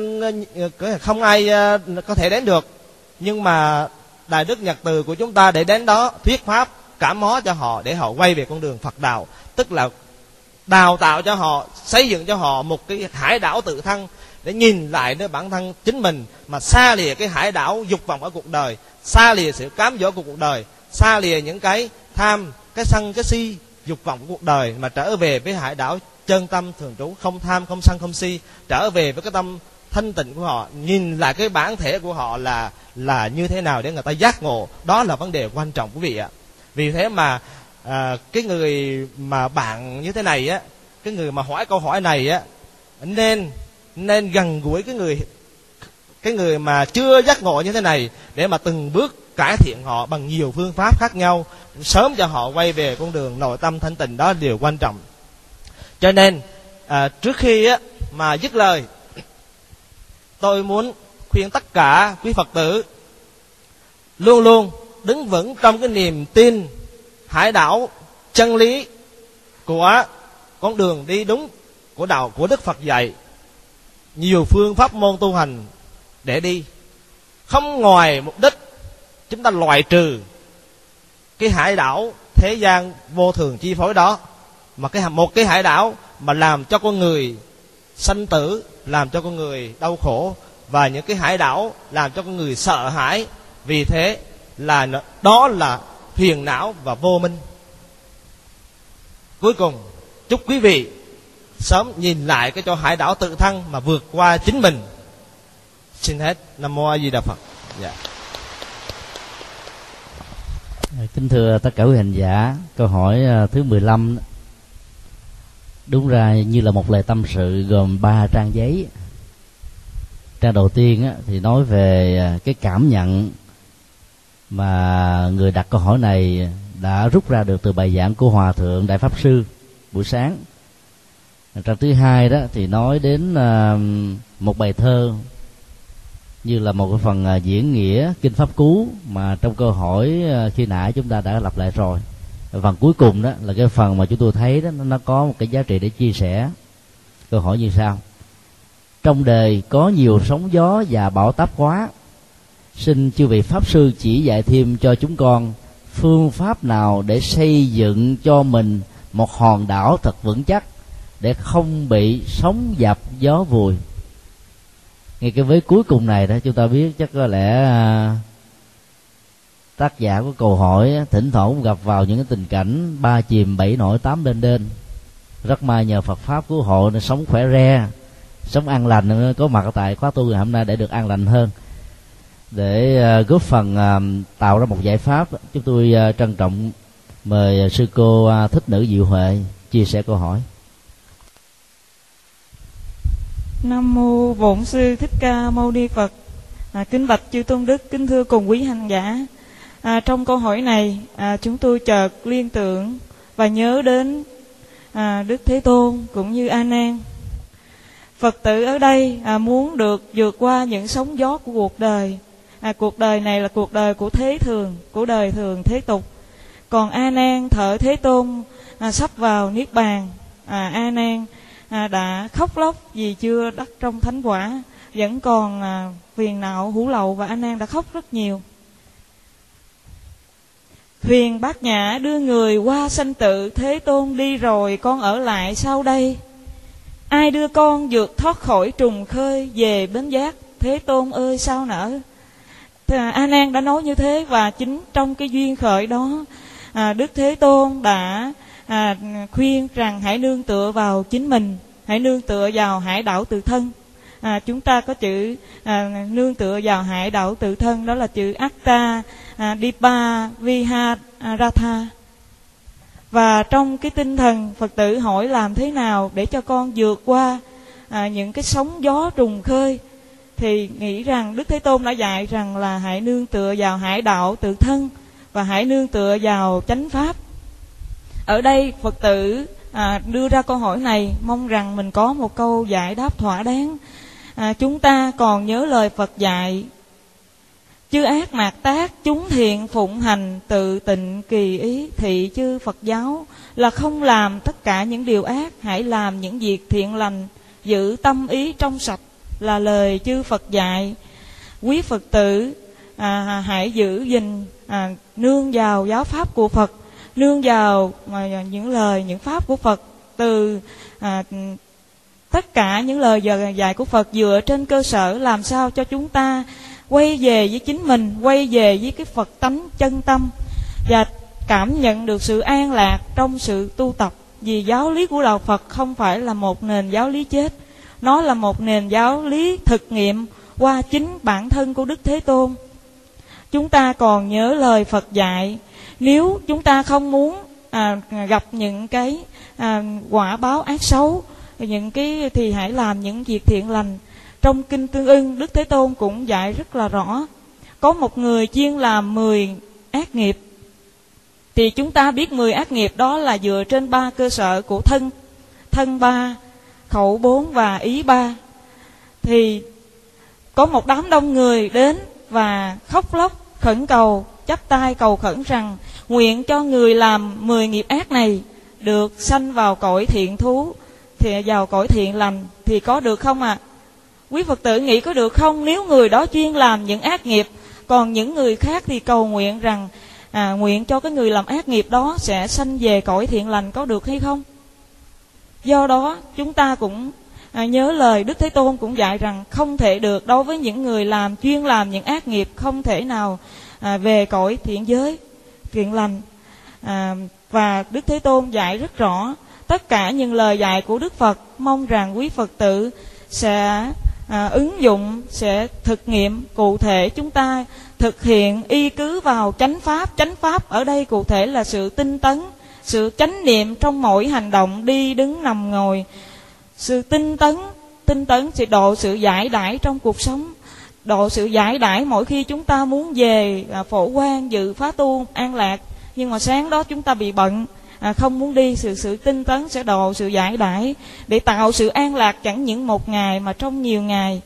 [SPEAKER 7] không ai có thể đến được, nhưng mà Đại Đức Nhật Từ của chúng ta để đến đó thuyết pháp cảm hóa cho họ để họ quay về con đường Phật đạo, tức là đào tạo cho họ, xây dựng cho họ một cái hải đảo tự thân để nhìn lại nơi bản thân chính mình, mà xa lìa cái hải đảo dục vọng ở cuộc đời, xa lìa sự cám dỗ của cuộc đời, xa lìa những cái tham, cái sân, cái si, dục vọng của cuộc đời, mà trở về với hải đảo chân tâm thường trú, không tham, không sân, không si, trở về với cái tâm thanh tịnh của họ, nhìn lại cái bản thể của họ là là như thế nào để người ta giác ngộ. Đó là vấn đề quan trọng quý vị ạ. Vì thế mà à, cái người mà bạn như thế này á, cái người mà hỏi câu hỏi này á, nên nên gần gũi cái người cái người mà chưa giác ngộ như thế này, để mà từng bước cải thiện họ bằng nhiều phương pháp khác nhau, sớm cho họ quay về con đường nội tâm thanh tịnh. Đó là điều quan trọng. Cho nên à, trước khi á, mà dứt lời, tôi muốn khuyên tất cả quý Phật tử luôn luôn đứng vững trong cái niềm tin hải đảo chân lý của con đường đi đúng của đạo của Đức Phật dạy. Nhiều phương pháp môn tu hành để đi, không ngoài mục đích chúng ta loại trừ cái hải đảo thế gian vô thường chi phối đó, mà cái một cái hải đảo mà làm cho con người sanh tử, làm cho con người đau khổ, và những cái hải đảo làm cho con người sợ hãi. Vì thế là đó là huyền não và vô minh. Cuối cùng chúc quý vị sớm nhìn lại cái chỗ hải đảo tự thân mà vượt qua chính mình. Xin hết. Nam mô A Di Đà Phật. Dạ.
[SPEAKER 3] Kính thưa tất cả quý hành giả, câu hỏi thứ mười lăm đúng ra như là một lời tâm sự gồm ba trang giấy. Trang đầu tiên thì nói về cái cảm nhận mà người đặt câu hỏi này đã rút ra được từ bài giảng của Hòa Thượng Đại Pháp Sư buổi sáng. Trang thứ hai đó thì nói đến một bài thơ như là một cái phần diễn nghĩa kinh pháp cú mà trong câu hỏi khi nãy chúng ta đã lặp lại rồi. Phần cuối cùng đó là cái phần mà chúng tôi thấy đó nó có một cái giá trị để chia sẻ. Câu hỏi như sau: trong đời có nhiều sóng gió và bão táp quá, xin chư vị pháp sư chỉ dạy thêm cho chúng con phương pháp nào để xây dựng cho mình một hòn đảo thật vững chắc để không bị sóng dập gió vùi. Ngay cái vế cuối cùng này đó chúng ta biết chắc có lẽ tác giả của câu hỏi thỉnh thoảng cũng gặp vào những cái tình cảnh ba chìm bảy nổi tám lên đên. Rất may nhờ Phật pháp cứu hộ nên sống khỏe re, sống an lành, có mặt tại khóa tu ngày hôm nay để được an lành hơn. Để góp phần tạo ra một giải pháp, chúng tôi trân trọng mời sư cô Thích Nữ Diệu Huệ chia sẻ câu hỏi.
[SPEAKER 8] Nam mô Bổn Sư Thích Ca Mâu Ni Phật. À, kính bạch chư tôn đức, kính thưa cùng quý hành giả. À, trong câu hỏi này, à, chúng tôi chợt liên tưởng và nhớ đến à, Đức Thế Tôn cũng như A Nan. Phật tử ở đây à, muốn được vượt qua những sóng gió của cuộc đời. À, cuộc đời này là cuộc đời của thế thường, của đời thường thế tục. Còn A Nan thở Thế Tôn à, sắp vào niết bàn. À, A Nan à, đã khóc lóc vì chưa đắc trong thánh quả, vẫn còn à, phiền não hữu lậu, và A Nan đã khóc rất nhiều. Thuyền Bát Nhã đưa người qua sanh tử, Thế Tôn đi rồi con ở lại sau đây. Ai đưa con vượt thoát khỏi trùng khơi, về bến giác, Thế Tôn ơi sao nỡ. A Nan đã nói như thế, và chính trong cái duyên khởi đó, à, Đức Thế Tôn đã à, khuyên rằng hãy nương tựa vào chính mình, hãy nương tựa vào hải đảo tự thân. À, chúng ta có chữ à, nương tựa vào hải đảo tự thân, đó là chữ Atta à, Dipa Viharatha. Và trong cái tinh thần Phật tử hỏi làm thế nào để cho con vượt qua à, những cái sóng gió trùng khơi, thì nghĩ rằng Đức Thế Tôn đã dạy rằng là hãy nương tựa vào hải đạo tự thân và hãy nương tựa vào chánh pháp. Ở đây Phật tử à, đưa ra câu hỏi này, mong rằng mình có một câu giải đáp thỏa đáng. À, chúng ta còn nhớ lời Phật dạy: chư ác mạt tác, chúng thiện phụng hành, tự tịnh kỳ ý. Thị chư Phật giáo là không làm tất cả những điều ác, hãy làm những việc thiện lành, giữ tâm ý trong sạch, là lời chư Phật dạy. Quý Phật tử à, hãy giữ gìn à, nương vào giáo pháp của Phật, nương vào à, những lời, những pháp của Phật, từ à, tất cả những lời dạy của Phật, dựa trên cơ sở làm sao cho chúng ta quay về với chính mình, quay về với cái Phật tánh chân tâm, và cảm nhận được sự an lạc trong sự tu tập. Vì giáo lý của đạo Phật không phải là một nền giáo lý chết, nó là một nền giáo lý thực nghiệm qua chính bản thân của Đức Thế Tôn. Chúng ta còn nhớ lời Phật dạy: nếu chúng ta không muốn à, gặp những cái à, quả báo ác xấu, những cái thì hãy làm những việc thiện lành. Trong Kinh Tương Ưng, Đức Thế Tôn cũng dạy rất là rõ: có một người chuyên làm mười ác nghiệp, thì chúng ta biết mười ác nghiệp đó là dựa trên ba cơ sở của thân, thân ba, khẩu bốn và ý ba. Thì có một đám đông người đến và khóc lóc khẩn cầu, chắp tay cầu khẩn rằng nguyện cho người làm mười nghiệp ác này được sanh vào cõi thiện thú, thì vào cõi thiện lành. Thì có được không ạ? À? Quý Phật tử nghĩ có được không? Nếu người đó chuyên làm những ác nghiệp, còn những người khác thì cầu nguyện rằng à, nguyện cho cái người làm ác nghiệp đó sẽ sanh về cõi thiện lành, có được hay không? Do đó chúng ta cũng à, nhớ lời Đức Thế Tôn cũng dạy rằng không thể được. Đối với những người làm chuyên làm những ác nghiệp, không thể nào à, về cõi thiện giới, thiện lành. à, Và Đức Thế Tôn dạy rất rõ tất cả những lời dạy của Đức Phật. Mong rằng quý Phật tử sẽ à, ứng dụng, sẽ thực nghiệm cụ thể. Chúng ta thực hiện y cứ vào chánh pháp. Chánh pháp ở đây cụ thể là sự tinh tấn, sự chánh niệm trong mỗi hành động, đi đứng nằm ngồi. Sự tinh tấn, tinh tấn sẽ độ sự giải đãi trong cuộc sống, độ sự giải đãi mỗi khi chúng ta muốn về à, phổ quang dự phá tu an lạc, nhưng mà sáng đó chúng ta bị bận, à, không muốn đi. Sự sự tinh tấn sẽ độ sự giải đãi để tạo sự an lạc chẳng những một ngày mà trong nhiều ngày.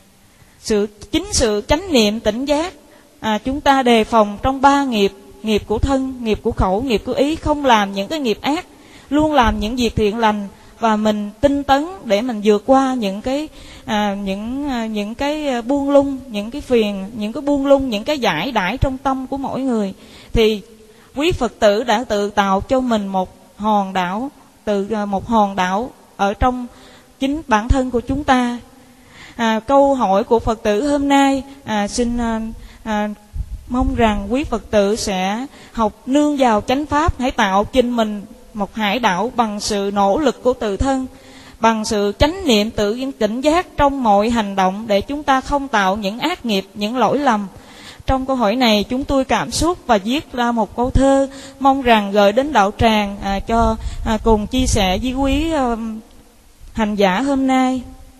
[SPEAKER 8] Sự chính sự chánh niệm tỉnh giác, à, chúng ta đề phòng trong ba nghiệp: nghiệp của thân, nghiệp của khẩu, nghiệp của ý, không làm những cái nghiệp ác, luôn làm những việc thiện lành. Và mình tinh tấn để mình vượt qua những cái à, những à, những cái buông lung, những cái phiền, những cái buông lung, những cái giải đãi trong tâm của mỗi người. Thì quý Phật tử đã tự tạo cho mình một hòn đảo, từ một hòn đảo ở trong chính bản thân của chúng ta. À, câu hỏi của Phật tử hôm nay à, xin à, à, mong rằng quý Phật tử sẽ học nương vào chánh pháp, hãy tạo cho mình một hải đảo bằng sự nỗ lực của tự thân, bằng sự chánh niệm tự tỉnh giác trong mọi hành động, để chúng ta không tạo những ác nghiệp, những lỗi lầm. Trong câu hỏi này chúng tôi cảm xúc và viết ra một câu thơ, mong rằng gửi đến đạo tràng à, cho à, cùng chia sẻ với quý à, hành giả hôm nay.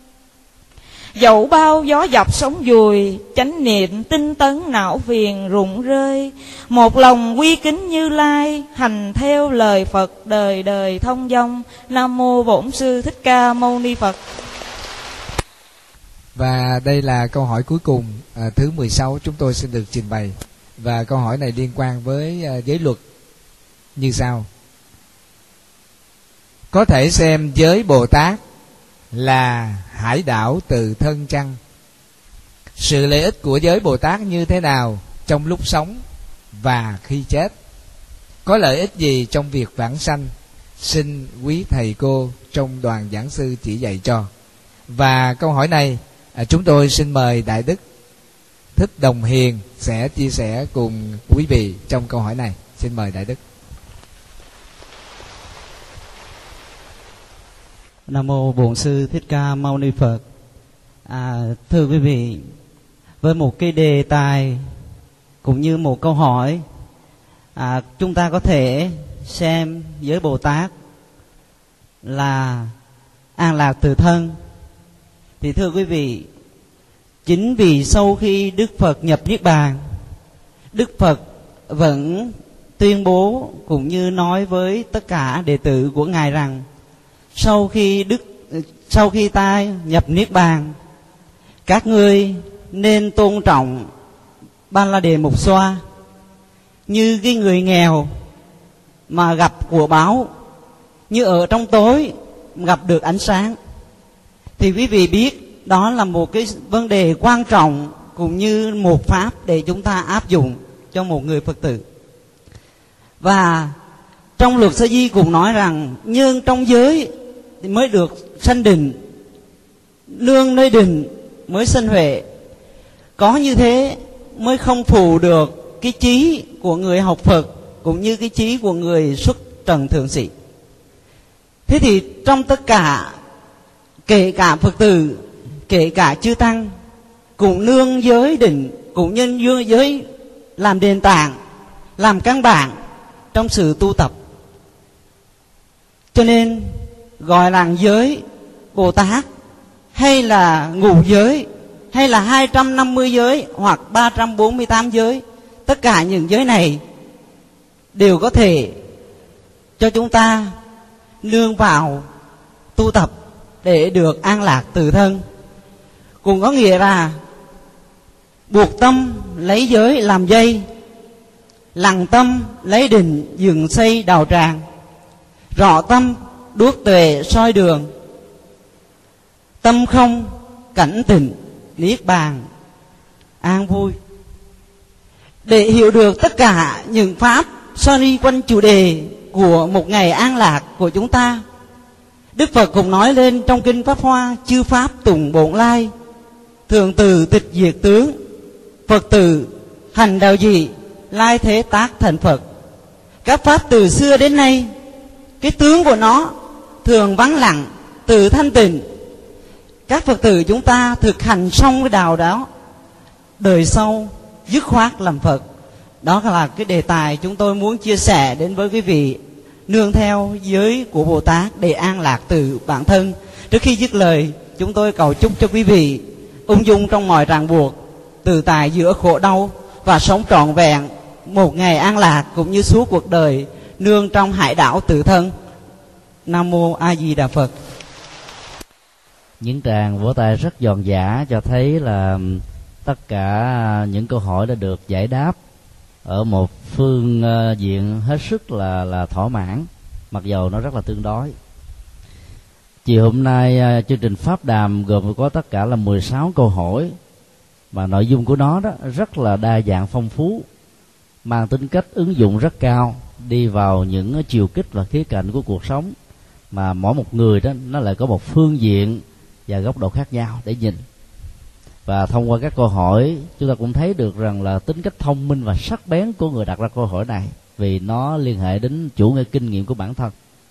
[SPEAKER 8] Dẫu bao gió dập sóng dùi, chánh niệm tinh tấn não phiền rụng rơi. Một lòng quy kính Như Lai, hành theo lời Phật đời đời thông dong. Nam mô Bổn Sư Thích Ca Mâu Ni Phật.
[SPEAKER 1] Và đây là câu hỏi cuối cùng, à, thứ mười sáu chúng tôi xin được trình bày. Và câu hỏi này liên quan với à, giới luật như sau: có thể xem giới Bồ Tát là hải đảo từ thân chăng? Sự lợi ích của giới Bồ Tát như thế nào trong lúc sống và khi chết? Có lợi ích gì trong việc vãng sanh? Xin quý thầy cô trong đoàn giảng sư chỉ dạy cho. Và câu hỏi này à, chúng tôi xin mời Đại Đức Thích Đồng Hiền sẽ chia sẻ cùng quý vị trong câu hỏi này. Xin mời Đại Đức.
[SPEAKER 9] Nam mô Bổn Sư Thích Ca Mâu Ni Phật. À, thưa quý vị, với một cái đề tài cũng như một câu hỏi, à, chúng ta có thể xem giới Bồ Tát là an lạc từ thân. Thì thưa quý vị, chính vì sau khi Đức Phật nhập Niết Bàn, Đức Phật vẫn tuyên bố cũng như nói với tất cả đệ tử của Ngài rằng sau khi Đức sau khi ta nhập Niết Bàn, các ngươi nên tôn trọng Ba La Đề Mục Xoa như cái người nghèo mà gặp của báo, như ở trong tối gặp được ánh sáng. Thì quý vị biết đó là một cái vấn đề quan trọng cũng như một pháp để chúng ta áp dụng cho một người Phật tử. Và trong luật Sa Di cũng nói rằng nhân trong giới thì mới được sanh định, nương nơi định mới sanh huệ. Có như thế mới không phụ được cái trí của người học Phật cũng như cái trí của người xuất trần thượng sĩ. Thế thì trong tất cả, kể cả Phật tử, kể cả chư tăng, cũng nương giới định, cũng nhân dương giới làm nền tảng, làm căn bản trong sự tu tập. Cho nên gọi là giới Bồ Tát, hay là ngũ giới, hay là hai trăm năm mươi giới hoặc ba trăm bốn mươi tám giới, tất cả những giới này đều có thể cho chúng ta nương vào tu tập để được an lạc từ thân. Cũng có nghĩa là buộc tâm lấy giới làm dây, lặng tâm lấy định dựng xây đào tràng, rõ tâm đuốc tuệ soi đường, tâm không cảnh tịnh niết bàn an vui. Để hiểu được tất cả những pháp xoay quanh chủ đề của một ngày an lạc của chúng ta, Đức Phật cũng nói lên trong Kinh Pháp Hoa: chư pháp tùng bổn lai, thường từ tịch diệt tướng, Phật tử hành đạo gì, lai thế tác thành Phật. Các pháp từ xưa đến nay, cái tướng của nó thường vắng lặng, từ thanh tịnh. Các Phật tử chúng ta thực hành xong cái đạo đó, đời sau dứt khoát làm Phật. Đó là cái đề tài chúng tôi muốn chia sẻ đến với quý vị, nương theo giới của Bồ Tát để an lạc từ bản thân. Trước khi dứt lời, chúng tôi cầu chúc cho quý vị ung dung trong mọi ràng buộc, tự tại giữa khổ đau, và sống trọn vẹn một ngày an lạc cũng như suốt cuộc đời nương trong hải đảo tự thân. Nam mô A Di Đà Phật.
[SPEAKER 3] Những tràng vỗ tay rất giòn giã cho thấy là tất cả những câu hỏi đã được giải đáp ở một phương diện hết sức là là thỏa mãn, mặc dầu nó rất là tương đối. Chiều hôm nay chương trình pháp đàm gồm có tất cả là mười sáu câu hỏi, và nội dung của nó đó rất là đa dạng phong phú, mang tính cách ứng dụng rất cao, đi vào những chiều kích và khía cạnh của cuộc sống mà mỗi một người đó nó lại có một phương diện và góc độ khác nhau để nhìn. Và thông qua các câu hỏi, chúng ta cũng thấy được rằng là tính cách thông minh và sắc bén của người đặt ra câu hỏi này, vì nó liên hệ đến chủ nghĩa kinh nghiệm của bản thân.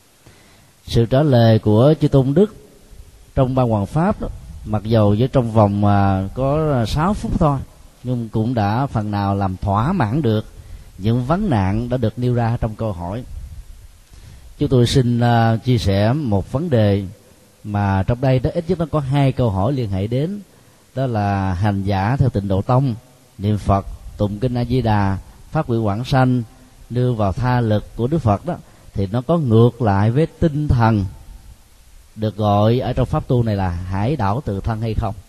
[SPEAKER 3] Sự trả lời của chư Tôn Đức trong ban Hoàng Pháp đó, mặc dầu với trong vòng mà có sáu phút thôi, nhưng cũng đã phần nào làm thỏa mãn được những vấn nạn đã được nêu ra trong câu hỏi. Chúng tôi xin uh, chia sẻ một vấn đề mà trong đây đó ít nhất nó có hai câu hỏi liên hệ đến, đó là hành giả theo Tịnh Độ Tông niệm Phật, tụng kinh A Di Đà, phát nguyện vãng sanh, đưa vào tha lực của Đức Phật đó, thì nó có ngược lại với tinh thần được gọi ở trong pháp tu này là hải đảo tự thân hay không?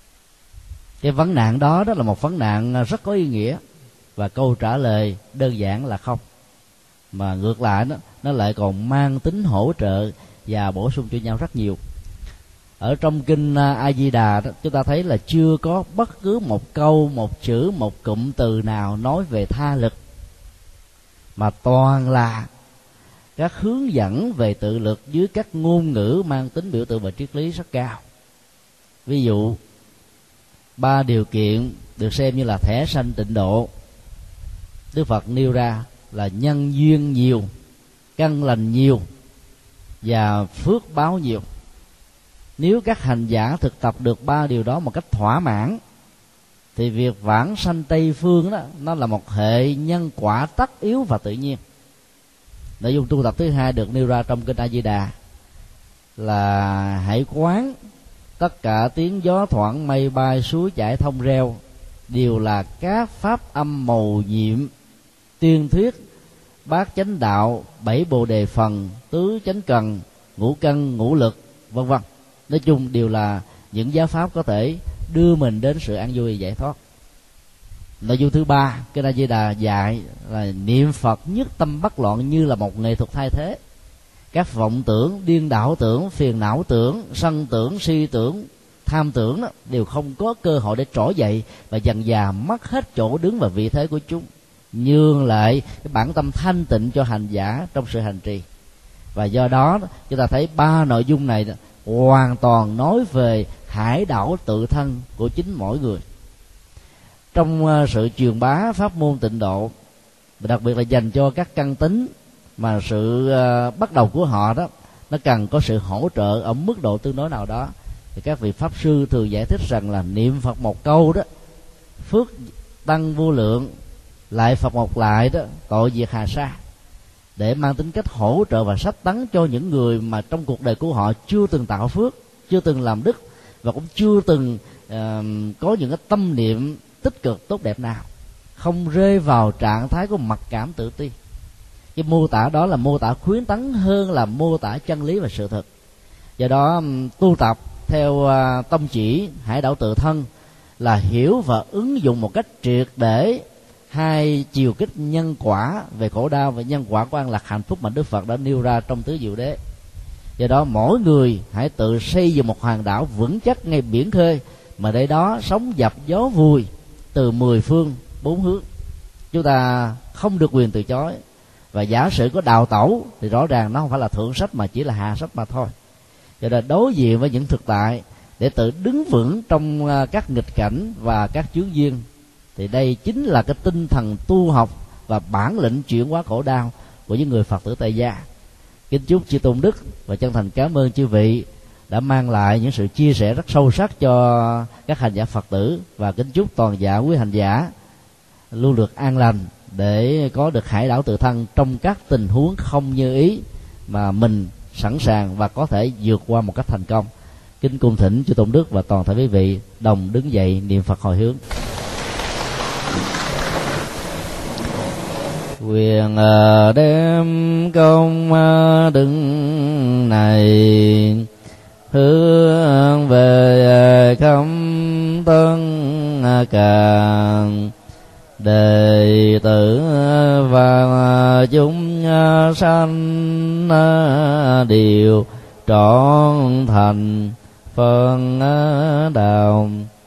[SPEAKER 3] Cái vấn nạn đó đó là một vấn nạn rất có ý nghĩa, và câu trả lời đơn giản là không, mà ngược lại đó, nó lại còn mang tính hỗ trợ và bổ sung cho nhau rất nhiều. Ở trong kinh A Di Đà đó, chúng ta thấy là chưa có bất cứ một câu, một chữ, một cụm từ nào nói về tha lực, mà toàn là các hướng dẫn về tự lực dưới các ngôn ngữ mang tính biểu tượng và triết lý rất cao. Ví dụ, ba điều kiện được xem như là thẻ sanh tịnh độ, Đức Phật nêu ra là nhân duyên nhiều, căn lành nhiều và phước báo nhiều. Nếu các hành giả thực tập được ba điều đó một cách thỏa mãn, thì việc vãng sanh Tây Phương đó nó là một hệ nhân quả tất yếu và tự nhiên. Nội dung tu tập thứ hai được nêu ra trong kinh A Di Đà là hãy quán tất cả tiếng gió thoảng, mây bay, suối chảy thông reo đều là các pháp âm mầu nhiệm, tuyên thuyết bát chánh đạo, bảy bồ đề phần, tứ chánh cần, ngũ căn, ngũ lực, vân vân. Nói chung đều là những giáo pháp có thể đưa mình đến sự an vui và giải thoát. Nội dung thứ ba, cái A Di Đà dạy là niệm Phật nhất tâm bất loạn như là một nghệ thuật thay thế. Các vọng tưởng, điên đảo tưởng, phiền não tưởng, sân tưởng, si tưởng, tham tưởng đó, đều không có cơ hội để trỗi dậy và dần dà mất hết chỗ đứng và vị thế của chúng, nhường lại cái bản tâm thanh tịnh cho hành giả trong sự hành trì. Và do đó chúng ta thấy ba nội dung này hoàn toàn nói về hải đảo tự thân của chính mỗi người. Trong sự truyền bá pháp môn tịnh độ, đặc biệt là dành cho các căn tính mà sự bắt đầu của họ đó nó cần có sự hỗ trợ ở mức độ tương đối nào đó, thì các vị pháp sư thường giải thích rằng là niệm Phật một câu đó phước tăng vô lượng, lại Phật một lại đó tội diệt hà sa, để mang tính cách hỗ trợ và sách tấn cho những người mà trong cuộc đời của họ chưa từng tạo phước, chưa từng làm đức, và cũng chưa từng uh, có những cái tâm niệm tích cực tốt đẹp nào, không rơi vào trạng thái của mặc cảm tự ti. Cái mô tả đó là mô tả khuyến tấn hơn là mô tả chân lý và sự thật. Do đó tu tập theo uh, tông chỉ hải đảo tự thân là hiểu và ứng dụng một cách triệt để hai chiều kích nhân quả về khổ đau và nhân quả của an lạc hạnh phúc mà Đức Phật đã nêu ra trong tứ diệu đế. Do đó mỗi người hãy tự xây dựng một hòn đảo vững chắc ngay biển khơi, mà để đó sóng dập gió vùi từ mười phương bốn hướng. Chúng ta không được quyền từ chối, và giả sử có đào tẩu thì rõ ràng nó không phải là thượng sách mà chỉ là hạ sách mà thôi. Do đó đối diện với những thực tại để tự đứng vững trong các nghịch cảnh và các chướng duyên, thì đây chính là cái tinh thần tu học và bản lĩnh chuyển hóa khổ đau của những người Phật tử tại gia. Kính chúc chư tôn đức và chân thành cảm ơn chư vị đã mang lại những sự chia sẻ rất sâu sắc cho các hành giả Phật tử, và kính chúc toàn giả quý hành giả luôn được an lành để có được hải đảo tự thân trong các tình huống không như ý mà mình sẵn sàng và có thể vượt qua một cách thành công. Kính cung thỉnh chư tôn đức và toàn thể quý vị đồng đứng dậy niệm Phật hồi hướng. Quyền đem công đứng này hướng về khâm tân càng, đệ tử và chúng sanh đều trọn thành phân đạo.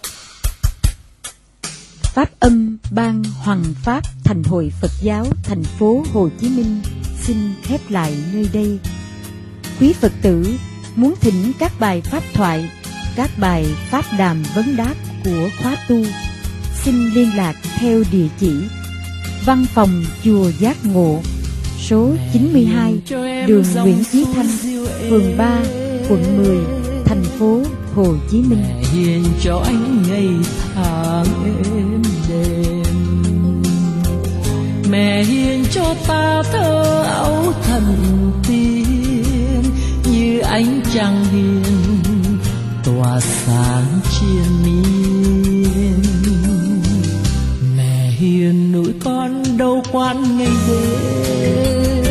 [SPEAKER 10] Pháp âm Ban Hoằng Pháp Thành Hội Phật giáo thành phố Hồ Chí Minh xin khép lại nơi đây. Quý Phật tử muốn thỉnh các bài pháp thoại, các bài pháp đàm vấn đáp của khóa tu, xin liên lạc theo địa chỉ Văn phòng Chùa Giác Ngộ, số chín mươi hai đường Nguyễn Chí Thanh, phường ba, quận mười, thành phố Hồ Chí Minh.
[SPEAKER 11] Mẹ hiền cho anh ngày tháng êm đềm, mẹ hiền cho ta thơ ấu thần tiên, như ánh trăng hiền tỏa sáng triền miên. Mẹ hiền nuôi con đâu quan ngày đêm,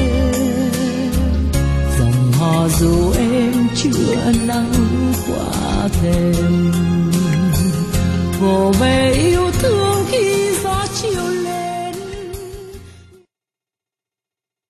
[SPEAKER 11] dòng hò ru em chữa nắng qua thềm, vỗ về yêu thương khi